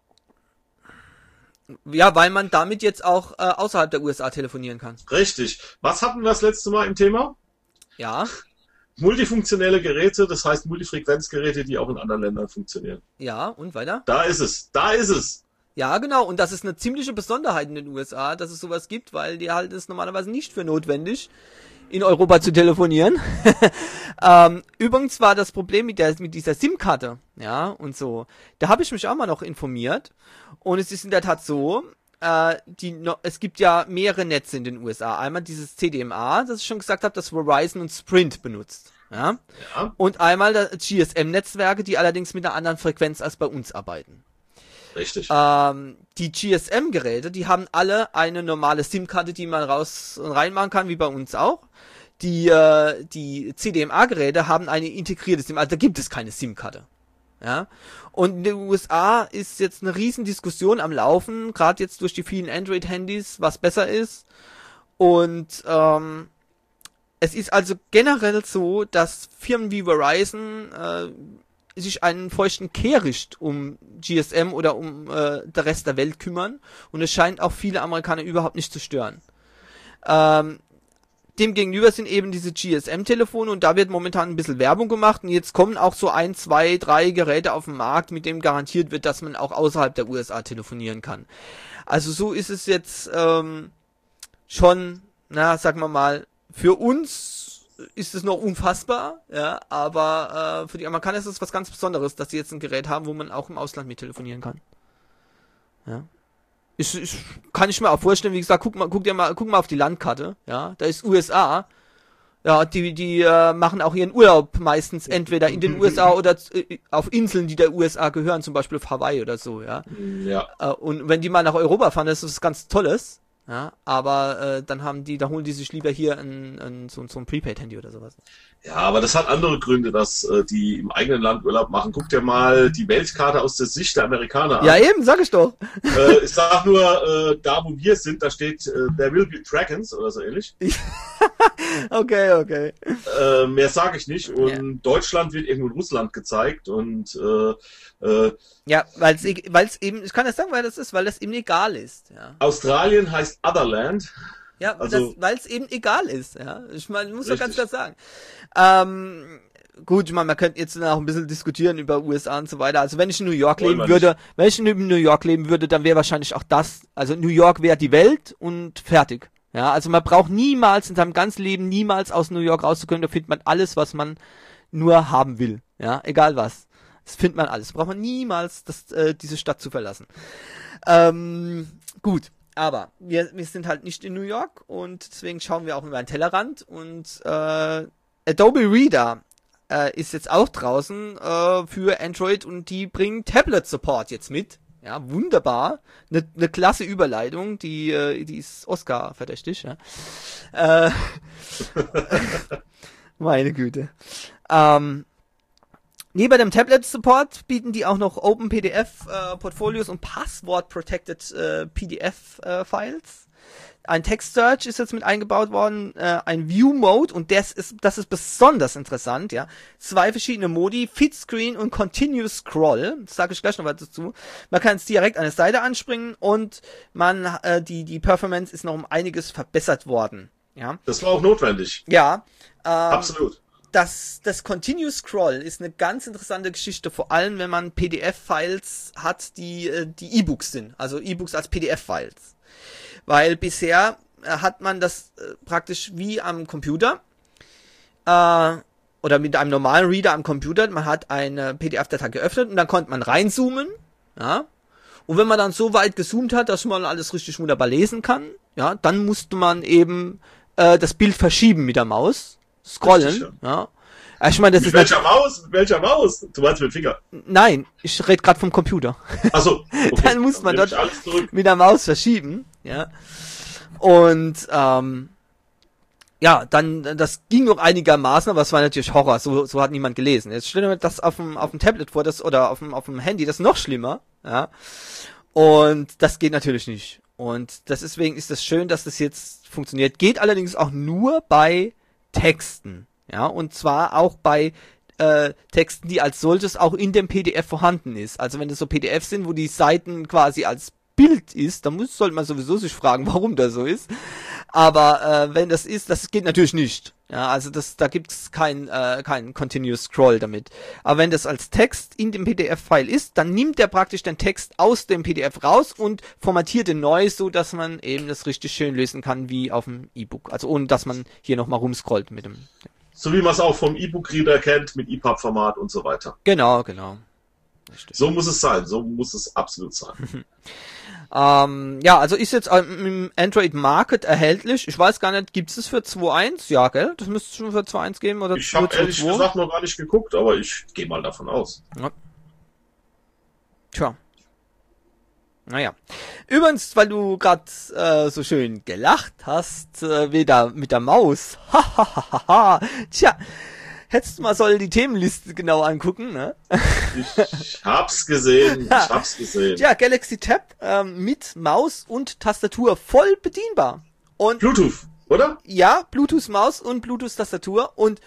ja, weil man damit jetzt auch äh, außerhalb der U S A telefonieren kann. Richtig. Was hatten wir das letzte Mal im Thema? Ja, Multifunktionelle Geräte, das heißt Multifrequenzgeräte, die auch in anderen Ländern funktionieren. ja, und weiter? Da ist es, da ist es. Ja, genau, und das ist eine ziemliche Besonderheit in den U S A, dass es sowas gibt, weil die halten es normalerweise nicht für notwendig, in Europa zu telefonieren. ähm, übrigens war das Problem mit der mit dieser SIM-Karte, ja, und so. Da habe ich mich auch mal noch informiert und es ist in der Tat so, äh, die no, es gibt ja mehrere Netze in den U S A. Einmal dieses C D M A, das ich schon gesagt habe, das Verizon und Sprint benutzt. Ja. Ja. Und einmal das G S M-Netzwerke, die allerdings mit einer anderen Frequenz als bei uns arbeiten. Richtig. Ähm, die G S M-Geräte, die haben alle eine normale SIM-Karte, die man raus und rein machen kann, wie bei uns auch. Die, äh, die C D M A-Geräte haben eine integrierte SIM, also da gibt es keine SIM-Karte. Ja. Und in den U S A ist jetzt eine riesen Diskussion am Laufen, gerade jetzt durch die vielen Android-Handys, was besser ist. Und ähm, es ist also generell so, dass Firmen wie Verizon äh, sich einen feuchten Kehricht um G S M oder um äh, der Rest der Welt kümmern. Und es scheint auch viele Amerikaner überhaupt nicht zu stören. Ähm, Demgegenüber sind eben diese G S M-Telefone und da wird momentan ein bisschen Werbung gemacht und jetzt kommen auch so ein, zwei, drei Geräte auf den Markt, mit dem garantiert wird, dass man auch außerhalb der U S A telefonieren kann. Also so ist es jetzt ähm, schon, na, sagen wir mal, für uns ist es noch unfassbar, ja, aber äh, für die Amerikaner ist es was ganz Besonderes, dass sie jetzt ein Gerät haben, wo man auch im Ausland mit telefonieren kann. Ja. Ich, ich kann ich mir auch vorstellen, wie gesagt, guck mal, guck dir mal, guck mal auf die Landkarte, ja, da ist U S A, ja, die, die äh, machen auch ihren Urlaub meistens entweder in den U S A oder äh, auf Inseln, die der U S A gehören, zum Beispiel auf Hawaii oder so, ja. Ja. Äh, und wenn die mal nach Europa fahren, das ist was ganz Tolles, ja, aber äh, dann haben die, da holen die sich lieber hier ein, ein, so, so ein Prepaid-Handy oder sowas. Ja, aber das hat andere Gründe, dass äh, die im eigenen Land Urlaub machen. Guck dir mal die Weltkarte aus der Sicht der Amerikaner an. Ja, eben, sag ich doch. Äh, ich sag nur, äh, da wo wir sind, da steht äh, There will be dragons oder so ähnlich. Okay, okay. Äh, mehr sage ich nicht. Und Ja. Deutschland wird irgendwo in Russland gezeigt und äh, äh, Ja, weil es eben, ich kann das sagen, weil das ist, weil das eben egal ist, ja. Australien heißt Otherland. Ja, Also- weil es eben egal ist, ja. Ich meine, muss doch ganz Richtig. klar sagen. Ähm, gut, ich meine, man könnte jetzt auch ein bisschen diskutieren über U S A und so weiter. Also wenn ich in New York Wollen leben wir würde, wenn ich in New York leben würde, dann wäre wahrscheinlich auch das, also New York wäre die Welt und fertig. Ja, also man braucht niemals in seinem ganzen Leben niemals aus New York rauszukommen, da findet man alles, was man nur haben will. Ja, egal was. Das findet man alles. Braucht man niemals das, äh, diese Stadt zu verlassen. Ähm, gut. Aber wir, wir sind halt nicht in New York und deswegen schauen wir auch über den Tellerrand und äh, Adobe Reader äh, ist jetzt auch draußen äh, für Android und die bringen Tablet Support jetzt mit. Ja, wunderbar. Eine ne klasse Überleitung, die äh, die ist Oscar verdächtig, ja. Äh, meine Güte. Ähm, Neben dem Tablet-Support bieten die auch noch OpenPDF-Portfolios äh, und Password-Protected äh, P D F-Files. Äh, ein Text-Search ist jetzt mit eingebaut worden, äh, ein View-Mode und das ist, das ist besonders interessant, ja. Zwei verschiedene Modi, Fit-Screen und Continuous Scroll. Das sage ich gleich noch was dazu. Man kann jetzt direkt an der Seite anspringen und man, äh, die, die Performance ist noch um einiges verbessert worden, ja. Das war auch notwendig. Ja. Ähm, Absolut. Das, das Continuous Scroll ist eine ganz interessante Geschichte, vor allem wenn man P D F-Files hat, die äh, die E-Books sind, also E-Books als P D F-Files. Weil bisher äh, hat man das äh, praktisch wie am Computer äh, oder mit einem normalen Reader am Computer, man hat eine P D F-Datei geöffnet und dann konnte man reinzoomen, ja. Und wenn man dann so weit gezoomt hat, dass man alles richtig wunderbar lesen kann, ja, dann musste man eben äh, das Bild verschieben mit der Maus. Scrollen, Richtig, ja. ja. Ich meine, das Mit ist welcher Maus? Mit welcher Maus? Du meinst mit Finger? Nein, ich rede gerade vom Computer. Achso. Okay. Dann muss man nehme dort ich alles zurück. mit der Maus verschieben, ja. Und ähm, ja, dann das ging noch einigermaßen, aber es war natürlich Horror. So, so hat niemand gelesen. Jetzt stell dir mal das auf dem auf dem Tablet vor, das oder auf dem auf dem Handy, das ist noch schlimmer, ja. Und das geht natürlich nicht. Und das deswegen ist es schön, dass das jetzt funktioniert. Geht allerdings auch nur bei Texten, ja, und zwar auch bei äh, Texten, die als solches auch in dem P D F vorhanden ist. Also wenn das so P D Fs sind, wo die Seiten quasi als Bild ist, dann muss, sollte man sowieso sich fragen, warum das so ist. Aber äh, wenn das ist, das geht natürlich nicht. Ja, also das, da gibt's kein äh, kein Continuous Scroll damit. Aber wenn das als Text in dem P D F-File ist, dann nimmt er praktisch den Text aus dem P D F raus und formatiert ihn neu, so dass man eben das richtig schön lesen kann wie auf dem E-Book. Also ohne dass man hier nochmal rumscrollt mit dem. So wie man es auch vom E-Book-Reader kennt, mit E P U B-Format und so weiter. Genau, genau. So muss es sein, so muss es absolut sein. Ähm, ja, also ist jetzt im Android Market erhältlich. Ich weiß gar nicht, gibt's es für zwei Punkt eins? Ja, gell? Das müsste es schon für zwei Punkt eins geben oder Ich habe ehrlich zwei Punkt zwei? gesagt noch gar nicht geguckt, aber ich gehe mal davon aus. Ja. Tja. Naja. Übrigens, weil du gerade äh, so schön gelacht hast, äh, wieder mit der Maus. Hahaha. Tja, hättest du mal soll die Themenliste genau angucken, ne? Ich hab's gesehen, ich hab's gesehen. Ja, Galaxy Tab ähm, mit Maus und Tastatur voll bedienbar. Und Bluetooth, oder? ja, Bluetooth Maus und Bluetooth Tastatur und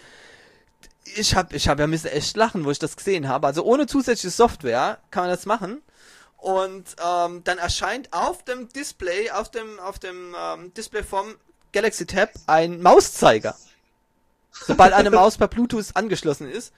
ich hab, ich hab ja müssen echt lachen, wo ich das gesehen habe. Also ohne zusätzliche Software kann man das machen. Und ähm, dann erscheint auf dem Display, auf dem auf dem ähm, Display vom Galaxy Tab ein Mauszeiger, sobald eine Maus per Bluetooth angeschlossen ist.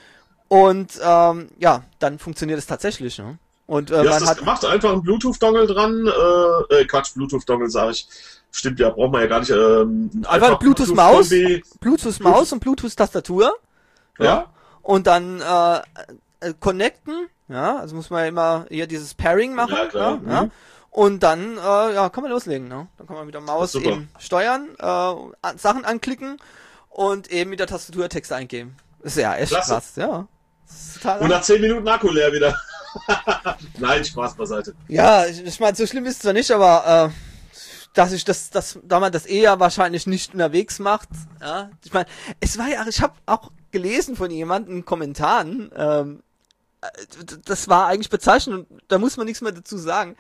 Und ähm, ja, dann funktioniert es tatsächlich. Ne? Und äh, Wie hast man du das hat gemacht? Einfach einen Bluetooth-Dongle dran? Äh, äh, Quatsch, Bluetooth-Dongle sage ich. Stimmt ja, braucht man ja gar nicht. Ähm, einfach eine Bluetooth Maus, Kombi. Bluetooth Maus und Bluetooth Tastatur. Ja. Ja. Und dann äh, äh, connecten. Ja, also muss man ja immer hier dieses Pairing machen. Ja, klar. Ja, ja. Mhm. Und dann äh, ja, kann man loslegen. Ne? Dann kann man mit der Maus Super. eben steuern, äh, an- Sachen anklicken und eben mit der Tastatur Texte eingeben. Ist ja echt Klasse. krass, ja. Das ist total Und nach zehn Minuten Akku leer wieder. Nein, Spaß beiseite. ja, ich, ich meine, so schlimm ist es zwar nicht, aber äh, dass ich das, das, da man das eher wahrscheinlich nicht unterwegs macht. Ja, ich meine, es war ja, ich habe auch gelesen von jemandem in Kommentaren, ähm, das war eigentlich bezeichnend und da muss man nichts mehr dazu sagen.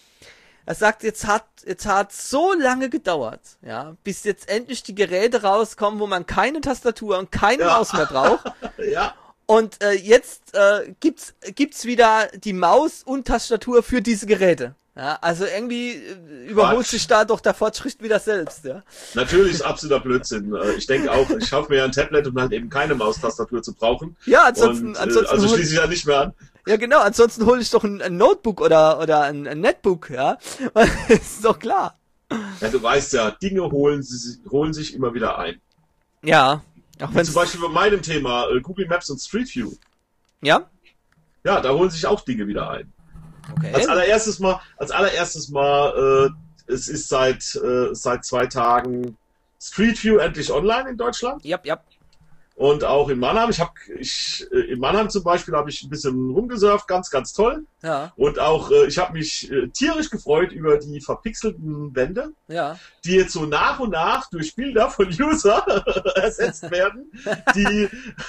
Er sagt, jetzt hat, jetzt hat so lange gedauert, ja, bis jetzt endlich die Geräte rauskommen, wo man keine Tastatur und keine Ja. Maus mehr braucht. Ja. Und äh, jetzt äh, gibt's gibt's wieder die Maus und Tastatur für diese Geräte. Ja, also irgendwie äh, überholt Quatsch. sich da doch der Fortschritt wieder selbst, ja. Natürlich ist absoluter Blödsinn. Äh, Ich denke auch, ich kaufe mir ja ein Tablet, um halt eben keine Maustastatur zu brauchen. Ja, ansonsten, Und, äh, ansonsten also hol, schließe ich ja nicht mehr an. ja genau, ansonsten hole ich doch ein, ein Notebook oder oder ein, ein Netbook, ja. Ist doch klar. Ja, du weißt ja, Dinge holen, sie, holen sich immer wieder ein. Ja, auch wenn Zum Beispiel bei meinem Thema äh, Google Maps und Street View. ja, Ja, da holen sich auch Dinge wieder ein. okay. Als allererstes mal, als allererstes mal, äh, es ist seit äh, seit zwei Tagen Street View endlich online in Deutschland Ja, ja. und auch in Mannheim. Ich habe, ich äh, in Mannheim zum Beispiel habe ich ein bisschen rumgesurft, ganz, ganz toll. Ja, Und auch äh, ich habe mich äh, tierisch gefreut über die verpixelten Wände, ja. die jetzt so nach und nach durch Bilder von User ersetzt werden, die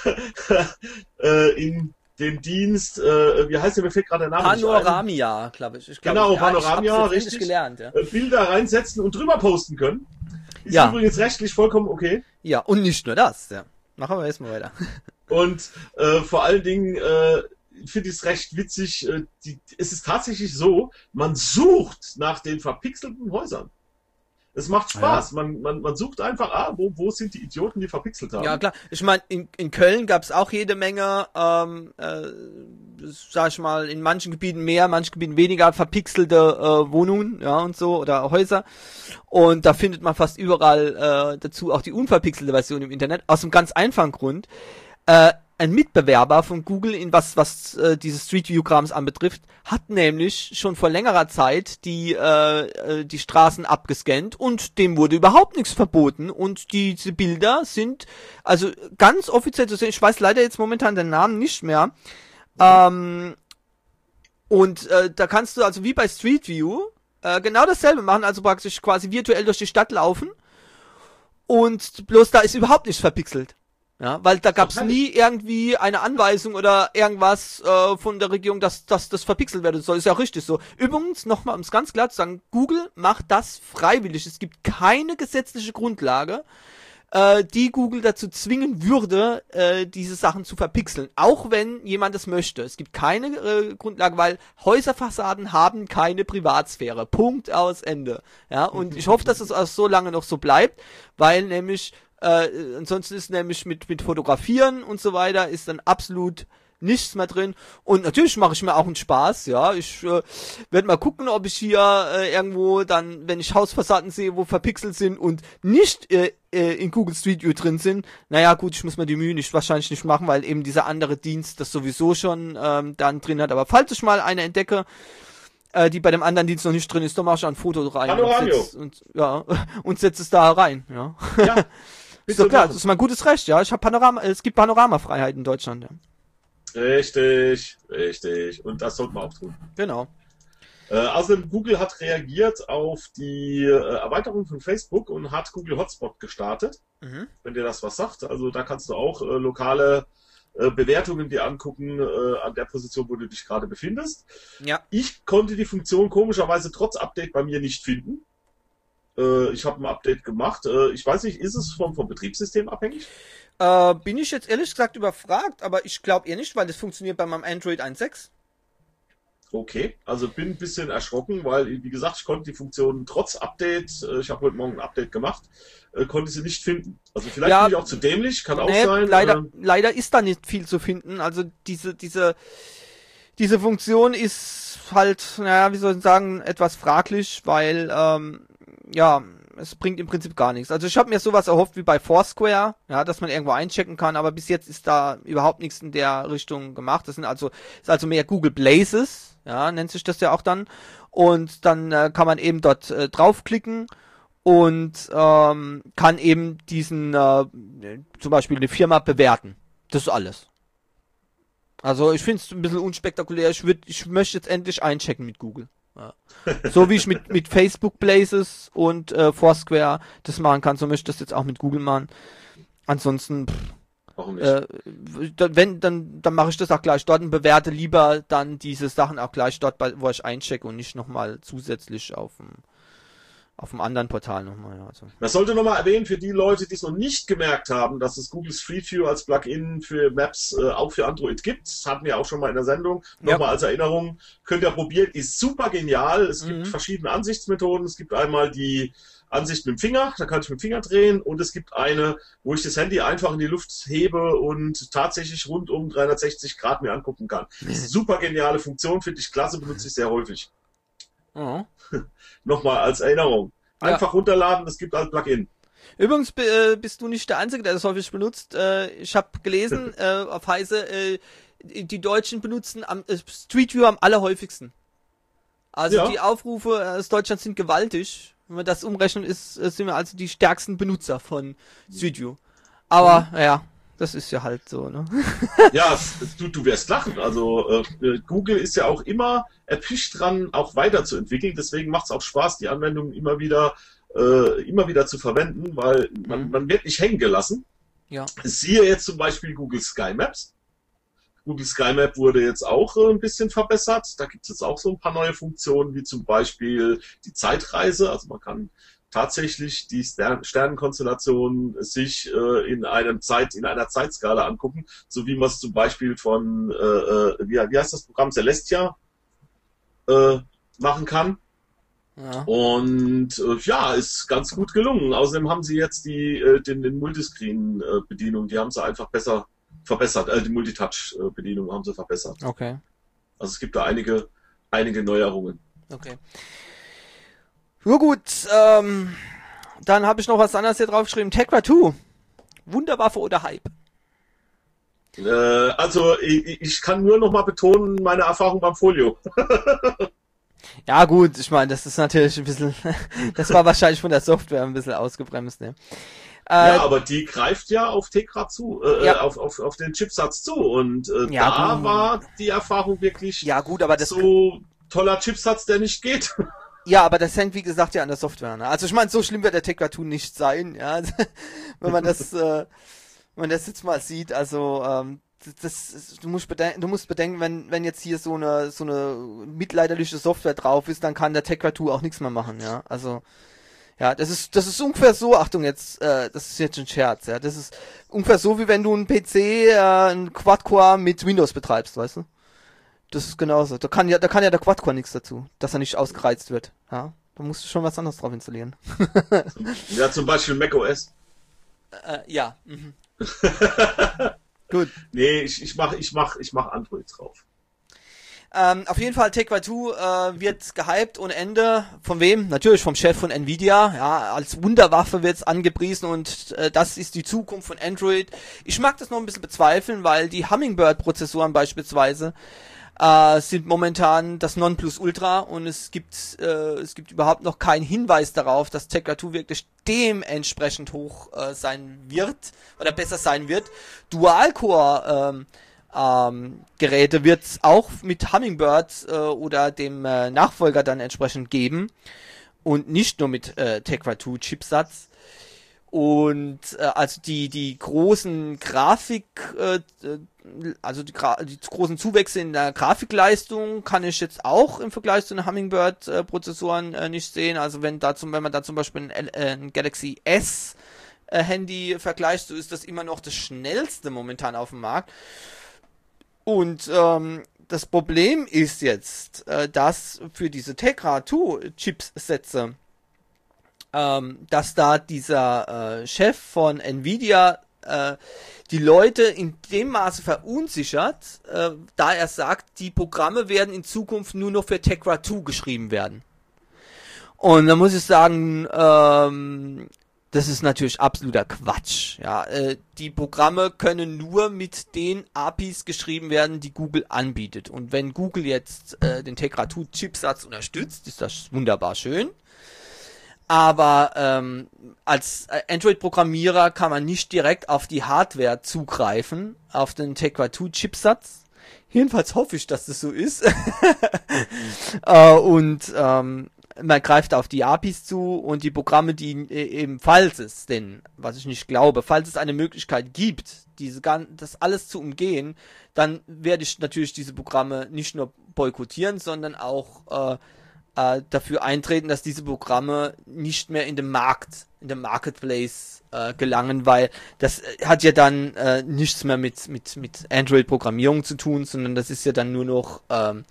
äh, in dem Dienst, äh, wie heißt der, mir fällt gerade der Name nicht ein. Panoramia, glaube ich. ich glaub, Genau, ja, Panoramia, ich hab's jetzt richtig. endlich gelernt, ja. äh, Bilder reinsetzen und drüber posten können. Ist Ja. übrigens rechtlich vollkommen okay. Ja, und nicht nur das, ja. Machen wir erstmal weiter. Und äh, vor allen Dingen äh, finde ich es recht witzig, äh, die, es ist tatsächlich so, man sucht nach den verpixelten Häusern. Es macht Spaß. Man, man, man sucht einfach, ah, wo, wo sind die Idioten, die verpixelt haben. Ja, klar. Ich meine, in, in Köln gab's auch jede Menge, ähm, äh, sag ich mal, in manchen Gebieten mehr, manchen Gebieten weniger verpixelte äh, Wohnungen, ja, und so, oder Häuser. Und da findet man fast überall äh, dazu auch die unverpixelte Version im Internet. Aus einem ganz einfachen Grund. Äh, ein Mitbewerber von Google, in was was äh, diese Street View Krams anbetrifft, hat nämlich schon vor längerer Zeit die äh, äh, die Straßen abgescannt und dem wurde überhaupt nichts verboten und diese Bilder sind also ganz offiziell zu sehen. Ich weiß leider jetzt momentan den Namen nicht mehr. Ähm, und äh, da kannst du also wie bei Street View äh, genau dasselbe machen, also praktisch quasi virtuell durch die Stadt laufen und bloß da ist überhaupt nichts verpixelt. Ja, weil da gab's Okay. nie irgendwie eine Anweisung oder irgendwas äh, von der Regierung, dass, dass das verpixelt werden soll. Ist ja auch richtig so. Übrigens, nochmal, um es ganz klar zu sagen, Google macht das freiwillig. Es gibt keine gesetzliche Grundlage, äh, die Google dazu zwingen würde, äh, diese Sachen zu verpixeln. Auch wenn jemand das möchte. Es gibt keine äh, Grundlage, weil Häuserfassaden haben keine Privatsphäre. Punkt, aus, Ende. Ja, und ich hoffe, dass es auch so lange noch so bleibt, weil nämlich Äh, ansonsten ist nämlich mit mit Fotografieren und so weiter ist dann absolut nichts mehr drin. Und natürlich mache ich mir auch einen Spaß, ja. Ich äh, werde mal gucken, ob ich hier äh, irgendwo dann, wenn ich Hausfassaden sehe, wo verpixelt sind und nicht äh, äh, in Google Street View drin sind, naja gut, ich muss mir die Mühe nicht wahrscheinlich nicht machen, weil eben dieser andere Dienst das sowieso schon ähm, dann drin hat. Aber falls ich mal eine entdecke, äh, die bei dem anderen Dienst noch nicht drin ist, da machst du ein Foto rein. Panoramio. Und, setz, und, ja, und setzt es da rein, ja. Ja. Ist doch klar, das ist mein gutes Recht, ja. Ich habe Panorama, es gibt Panoramafreiheit in Deutschland, ja. Richtig, richtig. Und das sollte man auch tun. Genau. Äh, außerdem, Google hat reagiert auf die äh, Erweiterung von Facebook und hat Google Hotspot gestartet. Mhm. Wenn dir das was sagt. Also da kannst du auch äh, lokale äh, Bewertungen dir angucken äh, an der Position, wo du dich gerade befindest. Ja. Ich konnte die Funktion komischerweise trotz Update bei mir nicht finden. Äh, ich habe ein Update gemacht. Äh, ich weiß nicht, ist es vom, vom Betriebssystem abhängig? Äh, bin ich jetzt ehrlich gesagt überfragt, aber ich glaube eher nicht, weil das funktioniert bei meinem Android eins Punkt sechs. Okay, also bin ein bisschen erschrocken, weil, wie gesagt, ich konnte die Funktion trotz Update, äh, ich habe heute Morgen ein Update gemacht, äh, konnte sie nicht finden. Also vielleicht ja, bin ich auch zu dämlich, kann auch nee, sein. Leider, äh, leider ist da nicht viel zu finden. Also diese, diese, diese Funktion ist halt, naja, wie soll ich sagen, etwas fraglich, weil, ähm, ja, es bringt im Prinzip gar nichts. Also ich habe mir sowas erhofft wie bei Foursquare, ja, dass man irgendwo einchecken kann, aber bis jetzt ist da überhaupt nichts in der Richtung gemacht. Das sind also, ist also mehr Google Places, ja, nennt sich das ja auch dann. Und dann äh, kann man eben dort äh, draufklicken und ähm, kann eben diesen, äh, zum Beispiel eine Firma bewerten. Das ist alles. Also ich finde es ein bisschen unspektakulär. Ich würd, ich möchte jetzt endlich einchecken mit Google. Ja. So wie ich mit, mit Facebook Places und äh, Foursquare das machen kann, so möchte ich das jetzt auch mit Google machen. Ansonsten, pff, warum nicht? Äh, wenn, dann, dann mache ich das auch gleich dort und bewerte lieber dann diese Sachen auch gleich dort, bei, wo ich einchecke und nicht nochmal zusätzlich auf dem auf dem anderen Portal nochmal. Ja, also. Das sollte nochmal erwähnen für die Leute, die es noch nicht gemerkt haben, dass es Google Street View als Plugin für Maps äh, auch für Android gibt. Das hatten wir auch schon mal in der Sendung. Nochmal ja. als Erinnerung. Könnt ihr probieren. Ist super genial. Es gibt mhm. verschiedene Ansichtsmethoden. Es gibt einmal die Ansicht mit dem Finger. Da kann ich mit dem Finger drehen. Und es gibt eine, wo ich das Handy einfach in die Luft hebe und tatsächlich rund um dreihundertsechzig Grad mir angucken kann. Mhm. Super geniale Funktion. Finde ich klasse. Benutze ich sehr häufig. Mhm. Nochmal als Erinnerung. Einfach ja. runterladen, das gibt als Plugin. Übrigens äh, bist du nicht der Einzige, der das häufig benutzt. Äh, ich habe gelesen äh, auf Heise, äh, die Deutschen benutzen am äh, Street View am allerhäufigsten. Also ja. die Aufrufe aus Deutschland sind gewaltig. Wenn man das umrechnet, ist, sind wir also die stärksten Benutzer von Street View. Aber mhm. ja, das ist ja halt so, ne? Ja, du, du wirst lachen. Also äh, Google ist ja auch immer erpicht dran, auch weiterzuentwickeln. Deswegen macht es auch Spaß, die Anwendung immer wieder, äh, immer wieder zu verwenden, weil man, mhm. man wird nicht hängen gelassen. Ja. Siehe jetzt zum Beispiel Google Sky Maps. Google Sky Map wurde jetzt auch äh, ein bisschen verbessert. Da gibt es jetzt auch so ein paar neue Funktionen, wie zum Beispiel die Zeitreise. Also man kann tatsächlich die Sternenkonstellation sich äh, in einem Zeit, in einer Zeitskala angucken, so wie man es zum Beispiel von, äh, wie, wie heißt das Programm, Celestia äh, machen kann. Ja. Und äh, ja, ist ganz gut gelungen. Außerdem haben sie jetzt die äh, den, den Multiscreen-Bedienung, die haben sie einfach besser verbessert, äh, die Multitouch-Bedienung haben sie verbessert. Okay. Also es gibt da einige, einige Neuerungen. Okay. Nur gut, ähm, dann habe ich noch was anderes hier draufgeschrieben. Tegra zwei. Wunderwaffe oder Hype? Äh, also ich, ich kann nur noch mal betonen, meine Erfahrung beim Folio. Ja gut, ich meine, das ist natürlich ein bisschen, das war wahrscheinlich von der Software ein bisschen ausgebremst, ne? Äh, ja, aber die greift ja auf Tegra zu, äh, ja. auf, auf, auf den Chipsatz zu und äh, ja, da gut. war die Erfahrung wirklich ja, gut, aber das so toller Chipsatz, der nicht geht. Ja, aber das hängt, wie gesagt, ja an der Software. Ne? Also ich meine, so schlimm wird der Tegra zwei nicht sein, ja. Wenn man das, äh, wenn man das jetzt mal sieht, also ähm, das, das du musst bedenken, du musst bedenken, wenn wenn jetzt hier so eine so eine mitleiderliche Software drauf ist, dann kann der Tegra zwei auch nichts mehr machen, ja. Also ja, das ist das ist ungefähr so, Achtung jetzt, äh, das ist jetzt ein Scherz, ja. Das ist ungefähr so, wie wenn du einen P C, äh, einen Quad-Core mit Windows betreibst, weißt du? Das ist genauso. Da kann ja, da kann ja der Quad-Core nichts dazu, dass er nicht ausgereizt wird. Ja, da musst du schon was anderes drauf installieren. Ja, zum Beispiel macOS. Äh, ja. Mhm. Gut. Nee, ich, ich mach, ich mach, ich mach Android drauf. Ähm, auf jeden Fall Tegra zwei äh, wird gehypt ohne Ende. Von wem? Natürlich vom Chef von Nvidia. Ja, als Wunderwaffe wird's angepriesen und äh, das ist die Zukunft von Android. Ich mag das noch ein bisschen bezweifeln, weil die Hummingbird-Prozessoren beispielsweise äh, sind momentan das Nonplusultra und es gibt äh, es gibt überhaupt noch keinen Hinweis darauf, dass Tegra zwei wirklich dementsprechend hoch äh, sein wird oder besser sein wird. Dual-Core ähm, ähm, Geräte wird es auch mit Hummingbird äh, oder dem äh, Nachfolger dann entsprechend geben und nicht nur mit äh, Tegra zwei Chipsatz. Und äh, also die die großen Grafik, äh, also die, Gra die großen Zuwächse in der Grafikleistung kann ich jetzt auch im Vergleich zu den Hummingbird-Prozessoren äh, nicht sehen. Also wenn da zum, wenn man da zum Beispiel ein, äh, ein Galaxy S äh, Handy vergleicht, so ist das immer noch das schnellste momentan auf dem Markt. Und ähm, das Problem ist jetzt, äh, dass für diese Tegra zwei Chipsätze Ähm, dass da dieser äh, Chef von Nvidia äh, die Leute in dem Maße verunsichert, äh, da er sagt, die Programme werden in Zukunft nur noch für Tegra zwei geschrieben werden. Und da muss ich sagen, ähm, das ist natürlich absoluter Quatsch. Ja, äh, die Programme können nur mit den A P Is geschrieben werden, die Google anbietet. Und wenn Google jetzt äh, den Tegra zwei Chipsatz unterstützt, ist das wunderbar schön. Aber ähm, als Android-Programmierer kann man nicht direkt auf die Hardware zugreifen, auf den Tegra zwei Chipsatz. Jedenfalls hoffe ich, dass das so ist. äh, und ähm, man greift auf die A P Is zu und die Programme, die äh, eben, falls es denn, was ich nicht glaube, falls es eine Möglichkeit gibt, diese das alles zu umgehen, dann werde ich natürlich diese Programme nicht nur boykottieren, sondern auch äh, dafür eintreten, dass diese Programme nicht mehr in den Markt, in den Marketplace äh, gelangen, weil das hat ja dann äh, nichts mehr mit mit mit Android-Programmierung zu tun, sondern das ist ja dann nur noch ähm,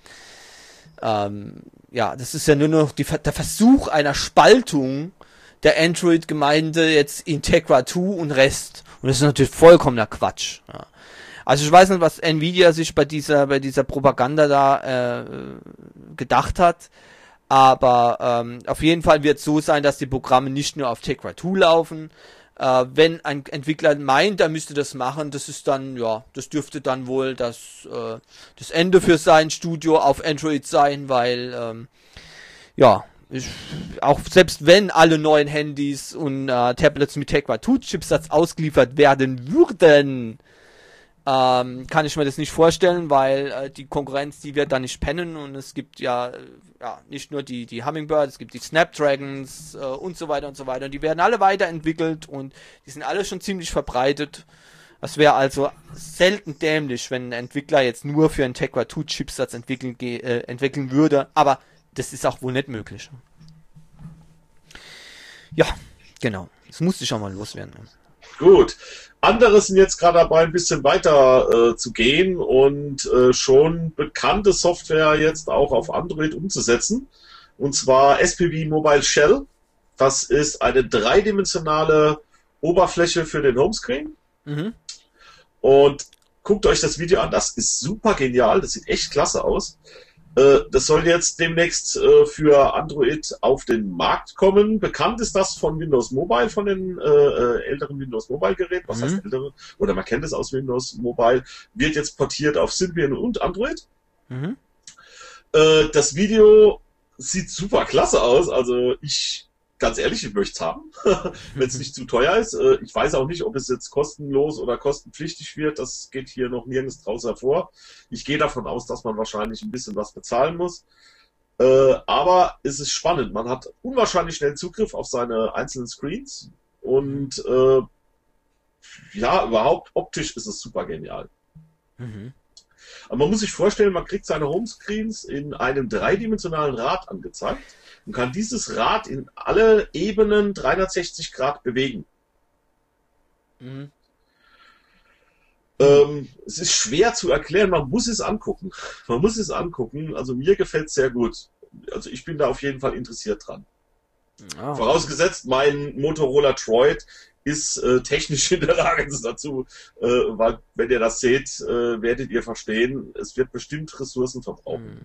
ähm, ja, das ist ja nur noch die, der Versuch einer Spaltung der Android-Gemeinde jetzt in Tegra zwei und Rest. Und das ist natürlich vollkommener Quatsch. Ja. Also ich weiß nicht, was Nvidia sich bei dieser bei dieser Propaganda da äh, gedacht hat. Aber ähm, auf jeden Fall wird es so sein, dass die Programme nicht nur auf Tegra zwei laufen. Äh, wenn ein Entwickler meint, er müsste das machen, das ist dann, ja, das dürfte dann wohl das, äh, das Ende für sein Studio auf Android sein, weil, ähm, ja, ich, auch selbst wenn alle neuen Handys und äh, Tablets mit Tegra zwei Chipsatz ausgeliefert werden würden, Ähm, kann ich mir das nicht vorstellen, weil äh, die Konkurrenz, die wird da nicht pennen und es gibt ja, äh, ja nicht nur die die Hummingbird, es gibt die Snapdragons äh, und so weiter und so weiter und die werden alle weiterentwickelt und die sind alle schon ziemlich verbreitet. Das wäre also selten dämlich, wenn ein Entwickler jetzt nur für einen Tegra zwei Chipsatz entwickeln, äh, entwickeln würde, aber das ist auch wohl nicht möglich. Ja, genau. Das musste ich auch mal loswerden. Gut. Andere sind jetzt gerade dabei, ein bisschen weiter äh, zu gehen und äh, schon bekannte Software jetzt auch auf Android umzusetzen. Und zwar S P V Mobile Shell. Das ist eine dreidimensionale Oberfläche für den Homescreen. Mhm. Und guckt euch das Video an. Das ist super genial. Das sieht echt klasse aus. Das soll jetzt demnächst äh, für Android auf den Markt kommen. Bekannt ist das von Windows Mobile, von den äh, älteren Windows Mobile Geräten. Was mhm. heißt ältere? Oder man kennt es aus Windows Mobile. Wird jetzt portiert auf Symbian und Android. Mhm. Äh, das Video sieht super klasse aus. Also ich, ganz ehrlich, ich möchte es haben, wenn es nicht zu teuer ist. Äh, ich weiß auch nicht, ob es jetzt kostenlos oder kostenpflichtig wird. Das geht hier noch nirgends draus hervor. Ich gehe davon aus, dass man wahrscheinlich ein bisschen was bezahlen muss. Äh, aber es ist spannend. Man hat unwahrscheinlich schnell Zugriff auf seine einzelnen Screens. Und äh, ja, überhaupt optisch ist es super genial. Mhm. Aber man muss sich vorstellen, man kriegt seine Homescreens in einem dreidimensionalen Rad angezeigt und kann dieses Rad in alle Ebenen dreihundertsechzig Grad bewegen. Mhm. Ähm, es ist schwer zu erklären, man muss es angucken. Man muss es angucken. Also mir gefällt es sehr gut. Also ich bin da auf jeden Fall interessiert dran. Oh. Vorausgesetzt, mein Motorola Droid ist äh, technisch in der Lage dazu, äh, weil wenn ihr das seht, äh, werdet ihr verstehen, es wird bestimmt Ressourcen verbrauchen.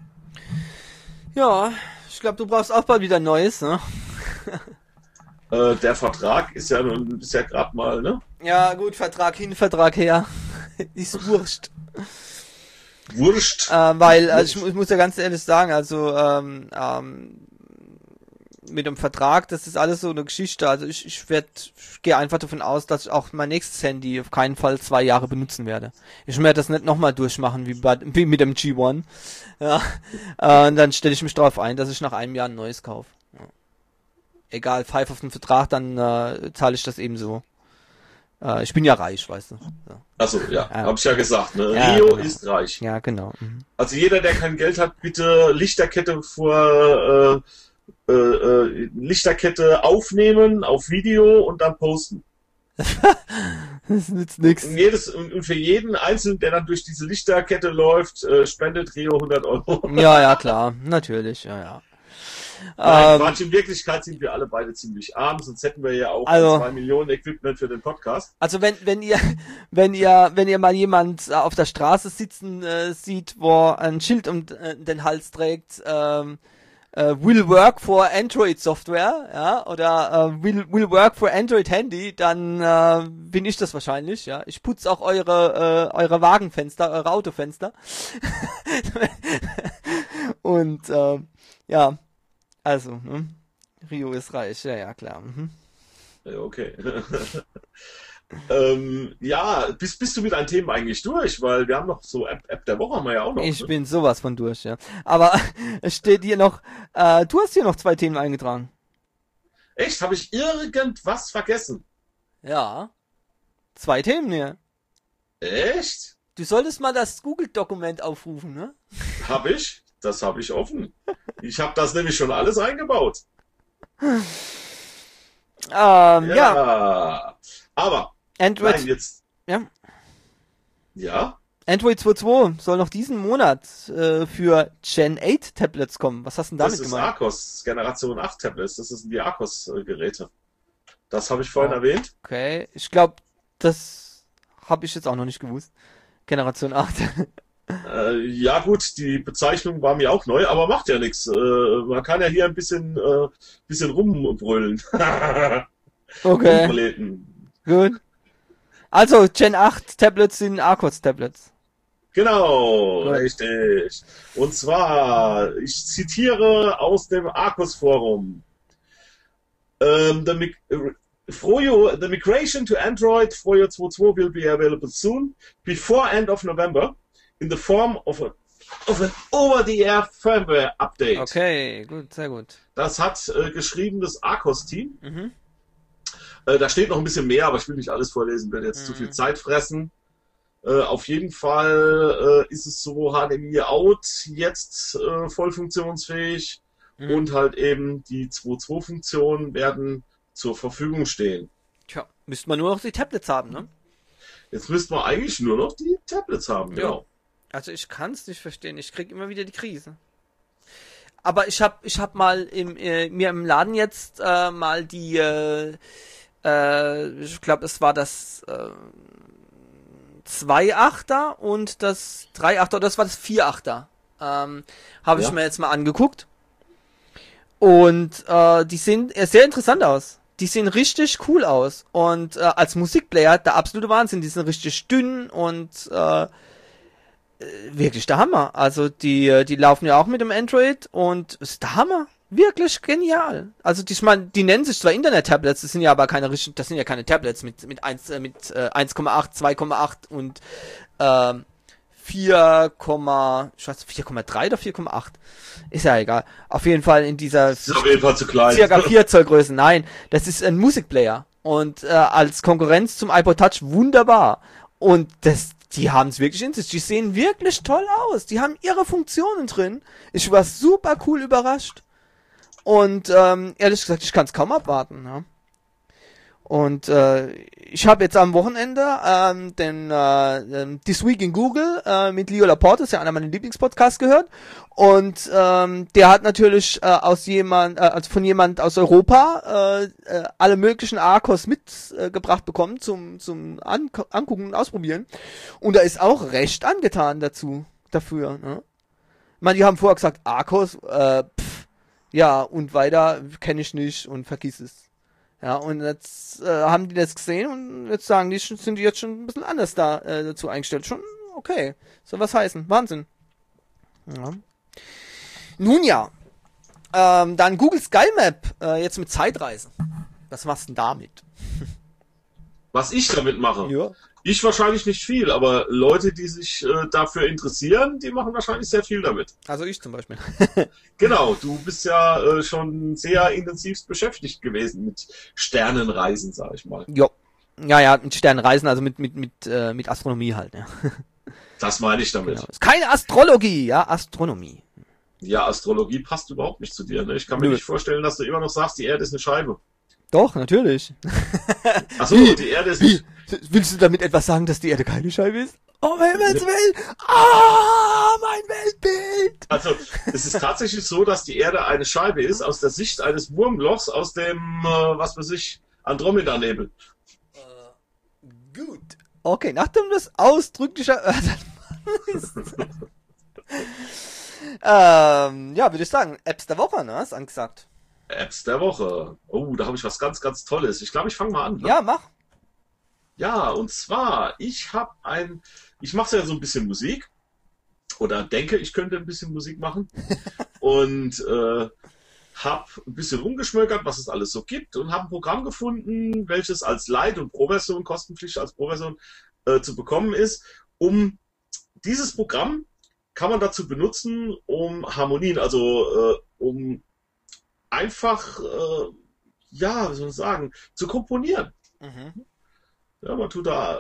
Ja, ich glaube, du brauchst auch bald wieder Neues, ne? äh, der Vertrag ist ja nun ist ja gerade mal, ne? Ja, gut, Vertrag hin, Vertrag her. Ist wurscht. Wurscht. Äh, weil, also ich, mu- ich muss ja ganz ehrlich sagen, also ähm, ähm, mit dem Vertrag, das ist alles so eine Geschichte. Also ich, ich werde, ich gehe einfach davon aus, dass ich auch mein nächstes Handy auf keinen Fall zwei Jahre benutzen werde. Ich werde das nicht nochmal durchmachen wie bei, wie mit dem G eins. Ja, äh, und dann stelle ich mich darauf ein, dass ich nach einem Jahr ein neues kaufe. Ja. Egal, pfeif auf den Vertrag, dann äh, zahle ich das ebenso. Äh, ich bin ja reich, weißt du. Ja, Achso, ja, Ja. hab ich ja gesagt, ne? Ja, Rio genau. ist reich. ja genau. Mhm. Also jeder, der kein Geld hat, bitte Lichterkette vor äh, äh, äh, Lichterkette aufnehmen auf Video und dann posten. Das nützt nix. Und, jedes, und für jeden Einzelnen, der dann durch diese Lichterkette läuft, äh, spendet Rio hundert Euro. Ja, ja, klar, natürlich, ja, ja. Nein, Ähm, Quatsch, in Wirklichkeit sind wir alle beide ziemlich arm, sonst hätten wir ja auch Also- zwei Millionen Equipment für den Podcast. Also wenn wenn ihr wenn ihr wenn ihr mal jemand äh, auf der Straße sitzen äh, sieht, wo ein Schild um äh, den Hals trägt, ähm, äh, will work for Android Software, ja, oder äh, will will work for Android Handy, dann äh, bin ich das wahrscheinlich, ja. Ich putze auch eure äh, eure Wagenfenster, eure Autofenster. Und äh, ja, also, ne? Rio ist reich, ja, ja, klar. Mhm. Ja, okay. ähm, ja, bist, bist du mit deinen Themen eigentlich durch? Weil wir haben noch so App, App der Woche haben wir ja auch noch. Ich ne? bin sowas von durch, ja. Aber es steht hier noch, äh, du hast hier noch zwei Themen eingetragen. Echt? Habe ich irgendwas vergessen? Ja. Zwei Themen hier. Echt? Du solltest mal das Google-Dokument aufrufen, ne? Hab ich? Das habe ich offen. Ich habe das nämlich schon alles eingebaut. Ähm, ja. Ja. Aber, Android, nein, jetzt. ja. Ja? Android zwei Punkt zwei soll noch diesen Monat äh, für Gen acht Tablets kommen. Was hast du denn Das damit ist gemeint? Arcos, Generation acht Tablets. Das sind die Arcos-Geräte. Das habe ich vorhin Oh. erwähnt. Okay, ich glaube, das habe ich jetzt auch noch nicht gewusst. Generation acht. Äh, ja gut, die Bezeichnung war mir auch neu, aber macht ja nichts. Äh, man kann ja hier ein bisschen, äh, bisschen rumbrüllen. Okay, Rumbrülleten. gut. Also, Gen acht Tablets sind Arcos Tablets. Genau, Gut. richtig. Und zwar, ich zitiere aus dem Arcos Forum. Um, the, mig- Froyo, the migration to Android Froyo zwei Punkt zwei will be available soon, before end of November, in the form of, a, of an over-the-air firmware update. Okay, gut, sehr gut. Das hat äh, geschrieben das Arcos-Team. Mhm. Äh, da steht noch ein bisschen mehr, aber ich will nicht alles vorlesen, werde jetzt Mhm. zu viel Zeit fressen. Äh, auf jeden Fall äh, ist es so H D M I out jetzt äh, voll funktionsfähig Mhm. und halt eben die zwei Punkt zwei Funktionen werden zur Verfügung stehen. Tja, müsste man nur noch die Tablets haben, ne? Jetzt müssten wir eigentlich nur noch die Tablets haben, Ja. genau. Also ich kann es nicht verstehen. Ich krieg immer wieder die Krise. Aber ich hab, ich hab mal im, äh, mir im Laden jetzt äh, mal die, äh, äh, ich glaube, es war das äh, zwei Komma achter und das drei Komma achter, oder das war das vier Komma achter. Ähm, habe ich Ja. mir jetzt mal angeguckt. Und äh, die sehen äh, sehr interessant aus. Die sehen richtig cool aus. Und äh, als Musikplayer der absolute Wahnsinn. Die sind richtig dünn und äh, wirklich der Hammer. Also die, die laufen ja auch mit dem Android und ist der Hammer. Wirklich genial. Also die, ich mein, die nennen sich zwar Internet-Tablets, das sind ja aber keine richtigen, das sind ja keine Tablets mit mit eins äh, mit äh, eins Komma acht, zwei Komma acht und ähm, vier, ich weiß vier Komma drei oder vier Komma acht. Ist ja egal. Auf jeden Fall in dieser Das ist auf jeden Fall zu klein. circa vier Zoll Größe. Nein, das ist ein Musikplayer und äh, als Konkurrenz zum iPod Touch wunderbar. Und das, die haben es wirklich in sich. Die sehen wirklich toll aus. Die haben ihre Funktionen drin. Ich war super cool überrascht. Und ähm, ehrlich gesagt, ich kann es kaum abwarten. Ja. Und äh, ich habe jetzt am Wochenende ähm, den äh, This Week in Google äh, mit Leo Laporte, ist ja einer meiner Lieblingspodcasts, gehört. Und ähm, der hat natürlich äh, aus jemand, äh, also von jemand aus Europa äh, äh, alle möglichen Arcos mitgebracht äh, bekommen zum zum An Angucken und Ausprobieren. Und er ist auch recht angetan dazu dafür. Ne? Ich meine, die haben vorher gesagt, Arcos, äh, pff, ja, und weiter kenne ich nicht und vergiss es. Ja, und jetzt äh, haben die das gesehen und jetzt sagen die, sind die jetzt schon ein bisschen anders da äh, dazu eingestellt. Schon okay. Soll was heißen. Wahnsinn. Ja. Nun ja. Ähm, dann Google Sky Map, äh, jetzt mit Zeitreisen. Was machst du denn damit? Was ich damit mache? Ja. Ich wahrscheinlich nicht viel, aber Leute, die sich äh, dafür interessieren, die machen wahrscheinlich sehr viel damit. Also ich zum Beispiel. Genau, du bist ja äh, schon sehr intensiv beschäftigt gewesen mit Sternenreisen, sag ich mal. Jo. Ja, ja, mit Sternenreisen, also mit, mit, mit, äh, mit Astronomie halt, ja. Das meine ich damit. Genau. Ist keine Astrologie, ja, Astronomie. Ja, Astrologie passt überhaupt nicht zu dir. Ne? Ich kann mir Nö. nicht vorstellen, dass du immer noch sagst, die Erde ist eine Scheibe. Doch, natürlich. Achso, Wie? die Erde ist Wie? nicht... Willst du damit etwas sagen, dass die Erde keine Scheibe ist? Oh, Himmels Willen! Ah, mein Weltbild! Also, es ist tatsächlich so, dass die Erde eine Scheibe ist, aus der Sicht eines Wurmlochs aus dem, äh, was weiß ich, Andromeda-Nebel. Uh, gut. Okay, nachdem das ausdrücklich erörtert ist. ähm, ja, würde ich sagen, Apps der Woche, ne? Ist angesagt. Apps der Woche. Oh, da habe ich was ganz, ganz Tolles. Ich glaube, ich fange mal an. Ne? Ja, mach. Ja, und zwar, ich habe ein, ich mache ja so ein bisschen Musik oder denke, ich könnte ein bisschen Musik machen und äh, habe ein bisschen rumgeschmökert, was es alles so gibt und habe ein Programm gefunden, welches als Lite- und Pro-Version, kostenpflichtig als Pro-Version äh, zu bekommen ist. Um dieses Programm kann man dazu benutzen, um Harmonien, also äh, um einfach, äh, ja, wie soll ich sagen, zu komponieren. Mhm. Ja, man tut da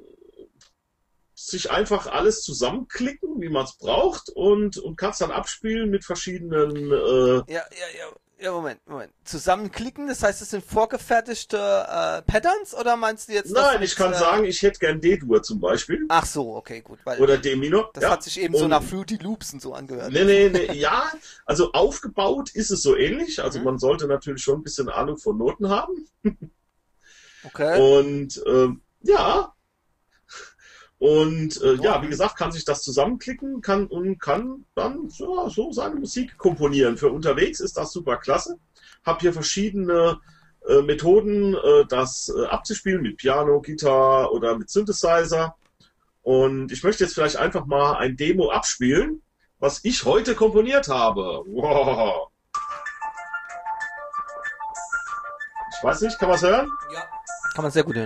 sich einfach alles zusammenklicken, wie man es braucht, und, und kann es dann abspielen mit verschiedenen... Äh, Ja, ja, ja, ja, Moment, Moment. Zusammenklicken, das heißt, das sind vorgefertigte äh, Patterns, oder meinst du jetzt... Nein, das ich kann äh, sagen, ich hätte gern D-Dur zum Beispiel. Ach so, okay, gut. Weil Oder D-Minor. das ja. hat sich eben so Und- nach Fruity Loops und so angehört. Nee, nee, nee, ja, also aufgebaut ist es so ähnlich. Also Mhm. man sollte natürlich schon ein bisschen Ahnung von Noten haben. Okay. Und ähm, ja, und äh, ja, wie Mhm. gesagt, kann sich das zusammenklicken kann und kann dann so, so seine Musik komponieren. Für unterwegs ist das super klasse. Hab hier verschiedene äh, Methoden, äh, das äh, abzuspielen mit Piano, Gitarre oder mit Synthesizer. Und ich möchte jetzt vielleicht einfach mal ein Demo abspielen, was ich heute komponiert habe. Wow. Ich weiß nicht, kann man es hören? Ja. Kann man sehr gut hören.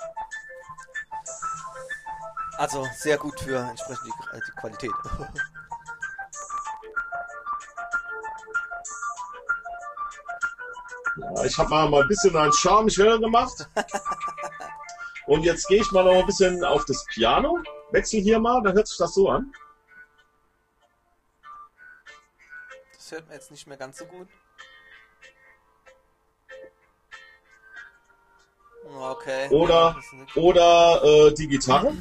Also sehr gut für entsprechend die, äh, die Qualität. Ja, ich habe mal, mal ein bisschen einen Charme schwerer gemacht. Und jetzt gehe ich mal noch ein bisschen auf das Piano. Wechsel hier mal, dann hört sich das so an. Das hört mir jetzt nicht mehr ganz so gut. Okay. Oder, Das ist nicht- oder äh, die Gitarre.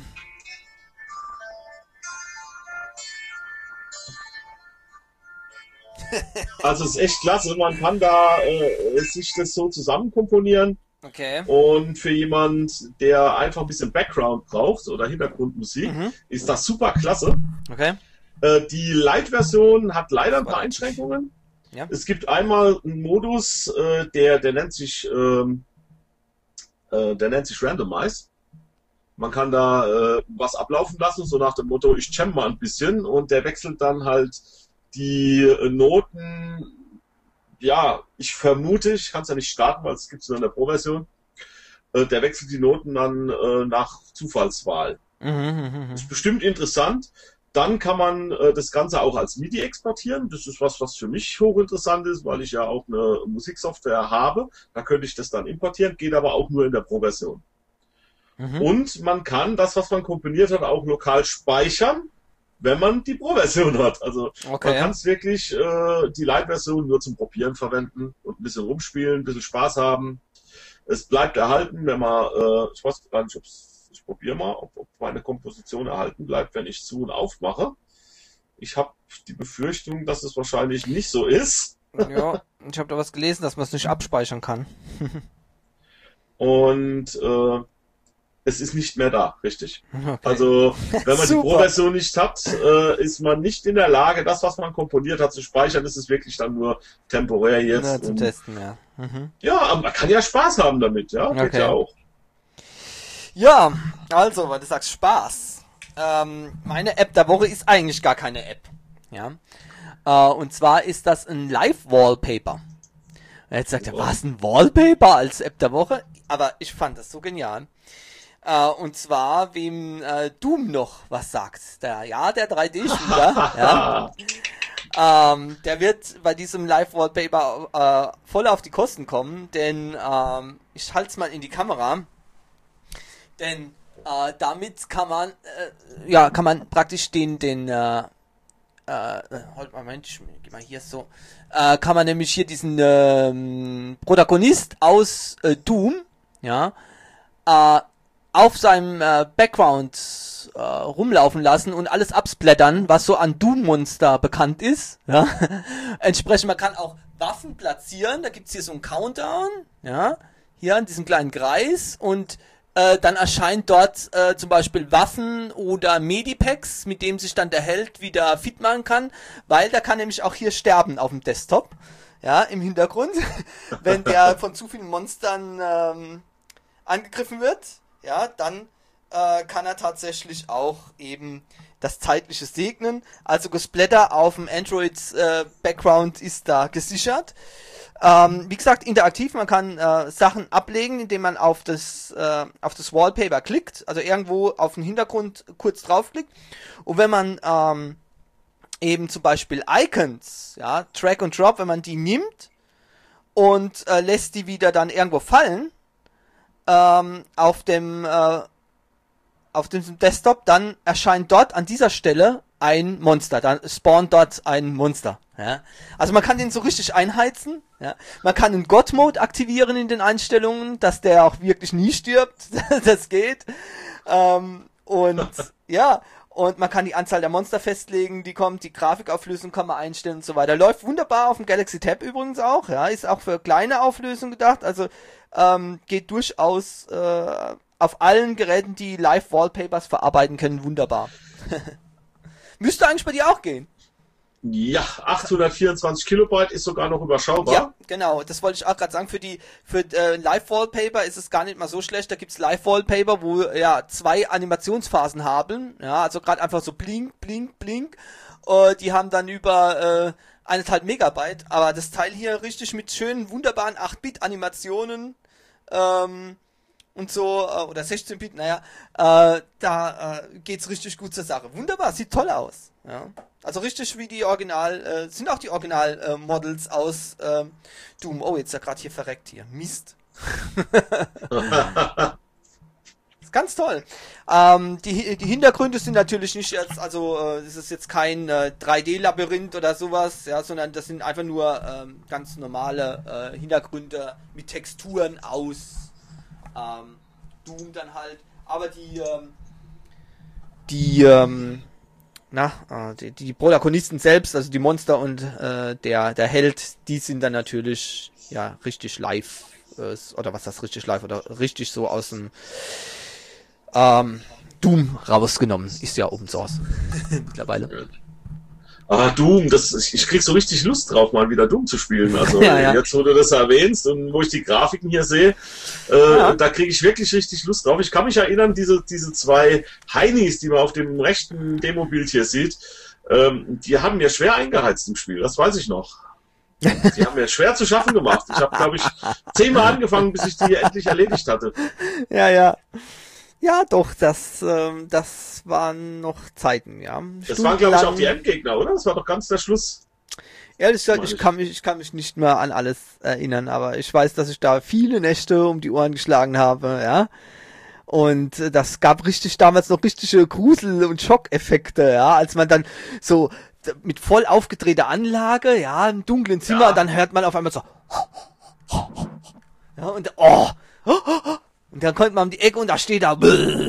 Also es ist echt klasse, man kann da äh, sich das so zusammen komponieren. Okay. Und für jemand, der einfach ein bisschen Background braucht oder Hintergrundmusik, Mhm. ist das super klasse. Okay. Äh, die Lite-Version hat leider ein paar Einschränkungen. Ja. Es gibt einmal einen Modus, äh, der, der nennt sich, ähm, äh, der nennt sich Randomize. Man kann da äh, was ablaufen lassen, so nach dem Motto, ich jam mal ein bisschen, und der wechselt dann halt die äh, Noten. Ja, ich vermute, ich kann es ja nicht starten, weil es gibt es nur in der Pro-Version. Äh, der wechselt die Noten dann äh, nach Zufallswahl. Mhm, mhm, mhm. Ist bestimmt interessant. Dann kann man äh, das Ganze auch als MIDI exportieren. Das ist was, was für mich hochinteressant ist, weil ich ja auch eine Musiksoftware habe. Da könnte ich das dann importieren, geht aber auch nur in der Pro-Version. Mhm. Und man kann das, was man komponiert hat, auch lokal speichern, wenn man die Pro-Version hat. Also Okay. man kann es wirklich äh, die Lite-Version nur zum Probieren verwenden und ein bisschen rumspielen, ein bisschen Spaß haben. Es bleibt erhalten, wenn man, äh, ich weiß gar nicht, ob's, ich probiere mal, ob, ob meine Komposition erhalten bleibt, wenn ich zu und aufmache. Ich habe die Befürchtung, dass es wahrscheinlich nicht so ist. Ja, ich habe da was gelesen, dass man es nicht abspeichern kann. Und äh, es ist nicht mehr da, richtig. Okay. Also, wenn man die Super. Pro-Version nicht hat, äh, ist man nicht in der Lage, das, was man komponiert hat, zu speichern. Das ist wirklich dann nur temporär jetzt. Na, zum Und, Testen, ja. Mhm. ja, aber man kann ja Spaß haben damit, ja. Geht Okay. ja auch. Ja, also, weil du sagst Spaß. ähm, meine App der Woche ist eigentlich gar keine App. Ja. Äh, und zwar ist das ein Live-Wallpaper. Jetzt sagt er, Wow. was, ein Wallpaper als App der Woche? Aber ich fand das so genial. Äh, und zwar, wem äh, Doom noch was sagt. Der, ja, der drei D-Shooter, ja. Ähm, der wird bei diesem Live-Wallpaper äh, voll auf die Kosten kommen, denn ähm, ich halte es mal in die Kamera. Denn äh, damit kann man, äh, ja, kann man praktisch den, den, äh, äh, halt mal, Moment, ich geh mal hier so, äh, kann man nämlich hier diesen ähm, Protagonist aus äh, Doom, ja, äh, auf seinem äh, Background äh, rumlaufen lassen und alles absplattern, was so an Doom-Monster bekannt ist, ja. Entsprechend, man kann auch Waffen platzieren, da gibt's hier so einen Countdown, ja, hier an diesem kleinen Kreis und äh, dann erscheint dort äh, zum Beispiel Waffen oder Medipacks, mit dem sich dann der Held wieder fit machen kann, weil der kann nämlich auch hier sterben auf dem Desktop, ja, im Hintergrund, wenn der von zu vielen Monstern ähm, angegriffen wird, ja, dann äh, kann er tatsächlich auch eben das Zeitliche segnen. Also Gesplatter auf dem Android-Background äh, ist da gesichert. Ähm, wie gesagt, interaktiv, man kann äh, Sachen ablegen, indem man auf das äh, auf das Wallpaper klickt, also irgendwo auf den Hintergrund kurz draufklickt. Und wenn man ähm, eben zum Beispiel Icons, ja, Drag und Drop, wenn man die nimmt und äh, lässt die wieder dann irgendwo fallen, ähm, auf dem äh, auf dem Desktop, dann erscheint dort an dieser Stelle ein Monster, dann spawnt dort ein Monster. Ja. Also man kann den so richtig einheizen. Ja. Man kann einen God-Mode aktivieren in den Einstellungen, dass der auch wirklich nie stirbt. Das geht. Ähm, und ja, und man kann die Anzahl der Monster festlegen, die kommt, die Grafikauflösung kann man einstellen und so weiter. Läuft wunderbar auf dem Galaxy Tab übrigens auch. Ja, ist auch für kleine Auflösungen gedacht. Also ähm, geht durchaus äh, auf allen Geräten, die Live-Wallpapers verarbeiten können, wunderbar. Müsste eigentlich bei dir auch gehen. Ja, achthundertvierundzwanzig Kilobyte ist sogar noch überschaubar. Ja, genau. Das wollte ich auch gerade sagen. Für die für äh, Live-Wallpaper ist es gar nicht mal so schlecht. Da gibt's Live-Wallpaper, wo ja zwei Animationsphasen haben. Ja, also gerade einfach so blink, blink, blink. Äh, die haben dann über äh, eineinhalb Megabyte. Aber das Teil hier richtig mit schönen, wunderbaren acht Bit Animationen. Ähm, und so, äh, oder sechzehn Bit, naja, äh, da äh, geht's richtig gut zur Sache. Wunderbar, sieht toll aus. Ja. Also richtig wie die Original, äh, sind auch die Original-Models äh, aus äh, Doom. Oh, jetzt ist er gerade hier verreckt hier. Mist. Ist ganz toll. Ähm, die, die Hintergründe sind natürlich nicht jetzt, also äh, das ist jetzt kein äh, drei D-Labyrinth oder sowas, ja, sondern das sind einfach nur ähm, ganz normale äh, Hintergründe mit Texturen aus ähm, Doom dann halt. Aber die ähm, die ähm, na, äh, die, die Protagonisten selbst, also die Monster und äh, der der Held, die sind dann natürlich ja richtig live äh, oder was das richtig live oder richtig so aus dem ähm, Doom rausgenommen. Ist ja Open Source mittlerweile. Ah, Doom, das, ich, ich krieg so richtig Lust drauf, mal wieder Doom zu spielen. Also Ja, ja. jetzt, wo du das erwähnst und wo ich die Grafiken hier sehe, äh, Ja. da kriege ich wirklich richtig Lust drauf. Ich kann mich erinnern, diese, diese zwei Heinis, die man auf dem rechten Demobild hier sieht, ähm, die haben mir schwer eingeheizt im Spiel, das weiß ich noch. Die haben mir schwer zu schaffen gemacht. Ich habe, glaube ich, zehnmal angefangen, bis ich die endlich erledigt hatte. Ja, ja. Ja, doch, das, ähm, das waren noch Zeiten, ja. Das waren, glaube ich, auch Stundenlang- die Endgegner, oder? Das war doch ganz der Schluss. Ehrlich gesagt, Meine ich ich. kann mich, ich kann mich nicht mehr an alles erinnern, aber ich weiß, dass ich da viele Nächte um die Ohren geschlagen habe, ja. Und äh, das gab richtig damals noch richtige Grusel- und Schockeffekte, ja, als man dann so d- mit voll aufgedrehter Anlage, ja, im dunklen Zimmer, Ja. und dann hört man auf einmal so, ja, und oh, und dann kommt man um die Ecke und da steht da,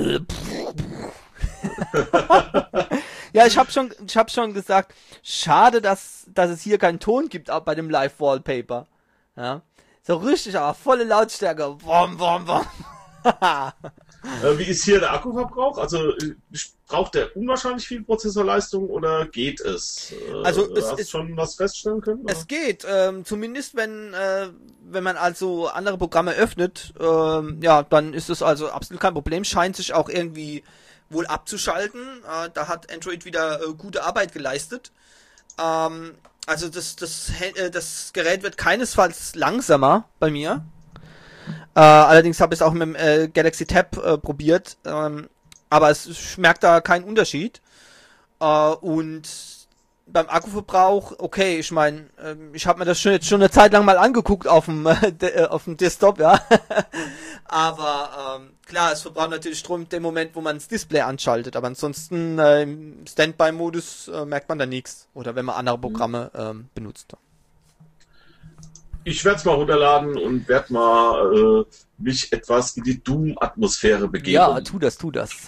ja, ich habe schon, ich habe schon gesagt, schade, dass, dass es hier keinen Ton gibt, auch bei dem Live-Wallpaper. Ja, so richtig, aber volle Lautstärke. Wom, wom, wom. Äh, wie ist hier der Akkuverbrauch? Also äh, braucht der unwahrscheinlich viel Prozessorleistung oder geht es? Äh, Also, es hast du ist- schon was feststellen können? oder? Es geht, ähm, zumindest wenn, äh, wenn man also andere Programme öffnet, ähm, ja, dann ist es also absolut kein Problem. Scheint sich auch irgendwie wohl abzuschalten. Äh, da hat Android wieder äh, gute Arbeit geleistet. Ähm, also das, das, äh, das Gerät wird keinesfalls langsamer bei mir. Äh, allerdings habe ich es auch mit dem äh, Galaxy Tab äh, probiert. Ähm, aber es, ich merke da keinen Unterschied. Äh, und beim Akkuverbrauch, okay, ich meine, ähm, ich habe mir das schon jetzt schon eine Zeit lang mal angeguckt auf dem äh, de, auf dem Desktop, ja. Aber ähm, klar, es verbraucht natürlich Strom in dem Moment, wo man das Display anschaltet. Aber ansonsten äh, im Standby-Modus äh, merkt man da nichts. Oder wenn man andere Programme ähm, benutzt. Ich werde es mal runterladen und werde mal äh, mich etwas in die Doom-Atmosphäre begeben. Ja, tu das, tu das.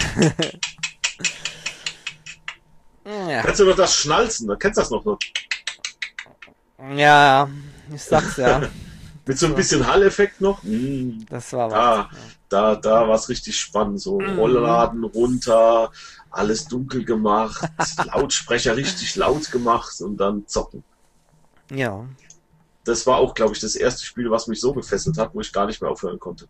Ja. Kennst du noch das Schnalzen? Da kennst du das noch? noch? Ja, ich sag's ja. Mit so ein bisschen Hall-Effekt noch. Mm. Das war was. Da, ja. da, da war es richtig spannend. So mm. Rollladen runter, alles dunkel gemacht, Lautsprecher richtig laut gemacht und dann zocken. Ja. Das war auch, glaube ich, das erste Spiel, was mich so gefesselt hat, wo ich gar nicht mehr aufhören konnte.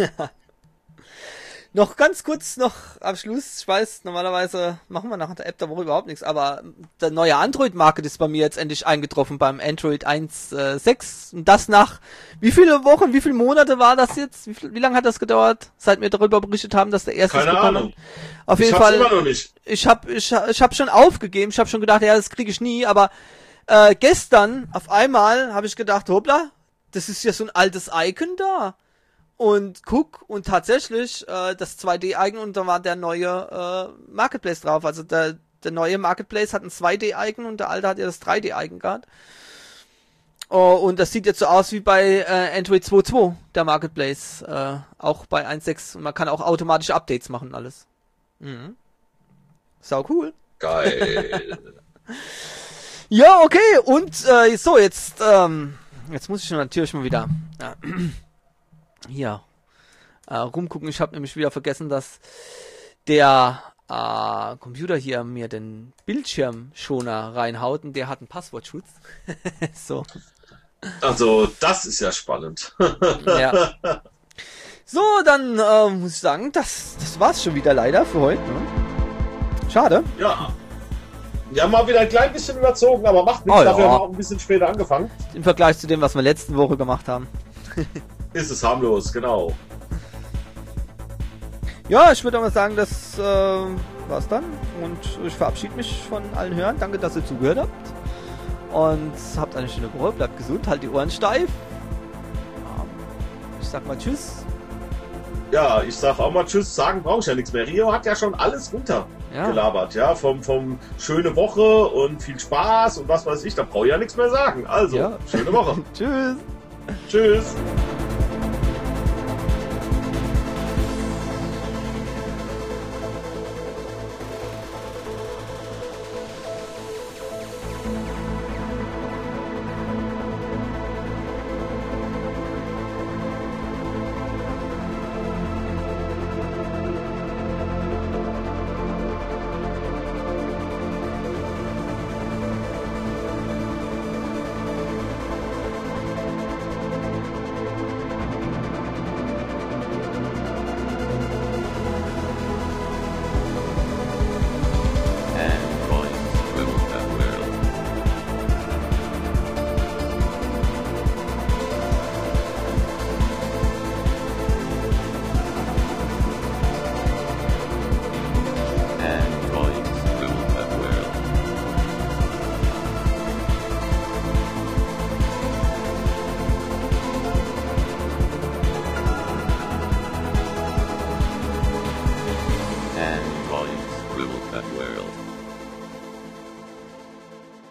Noch ganz kurz noch am Schluss, ich weiß, normalerweise machen wir nach der App der Woche überhaupt nichts, aber der neue Android-Market ist bei mir jetzt endlich eingetroffen beim Android eins Punkt sechs und das nach, wie viele Wochen, wie viele Monate war das jetzt? Wie, viel, wie lange hat das gedauert, seit wir darüber berichtet haben, dass der erste Keine Ahnung. Auf jeden ich Fall. Immer noch nicht. Ich habe ich, ich hab schon aufgegeben, ich habe schon gedacht, ja, das kriege ich nie, aber äh, gestern auf einmal habe ich gedacht, hoppla, das ist ja so ein altes Icon da. Und guck, und tatsächlich äh, das zwei D-Icon und da war der neue äh, Marketplace drauf. Also der, der neue Marketplace hat ein zwei D-Icon und der alte hat ja das drei D-Icon gehabt. Oh, und das sieht jetzt so aus wie bei äh, Android zwei Punkt zwei, der Marketplace. Äh, auch bei eins Punkt sechs. Und man kann auch automatische Updates machen, alles. Mhm. Sau cool. Geil. Ja, okay. Und äh, so, jetzt, ähm, jetzt muss ich natürlich mal wieder... Ja. Hier äh, rumgucken. Ich habe nämlich wieder vergessen, dass der äh, Computer hier mir den Bildschirmschoner reinhaut und der hat einen Passwortschutz. So. Also, das ist ja spannend. Ja. So, dann äh, muss ich sagen, das, das war's schon wieder leider für heute. Ne? Schade. Ja. Wir haben mal wieder ein klein bisschen überzogen, aber macht nichts. Oh, Dafür ja. haben wir auch ein bisschen später angefangen. Im Vergleich zu dem, was wir letzte Woche gemacht haben. Ist es harmlos, genau. Ja, ich würde auch mal sagen, das äh, war's dann. Und ich verabschiede mich von allen Hörern. Danke, dass ihr zugehört habt. Und habt eine schöne Woche. Bleibt gesund, halt die Ohren steif. Ich sag mal Tschüss. Ja, ich sag auch mal Tschüss. Sagen brauche ich ja nichts mehr. Rio hat ja schon alles runtergelabert. Ja, ja? Vom, vom schöne Woche und viel Spaß und was weiß ich. Da brauche ich ja nichts mehr sagen. Also, ja. Schöne Woche. Tschüss. Tschüss. Volumes rule that world.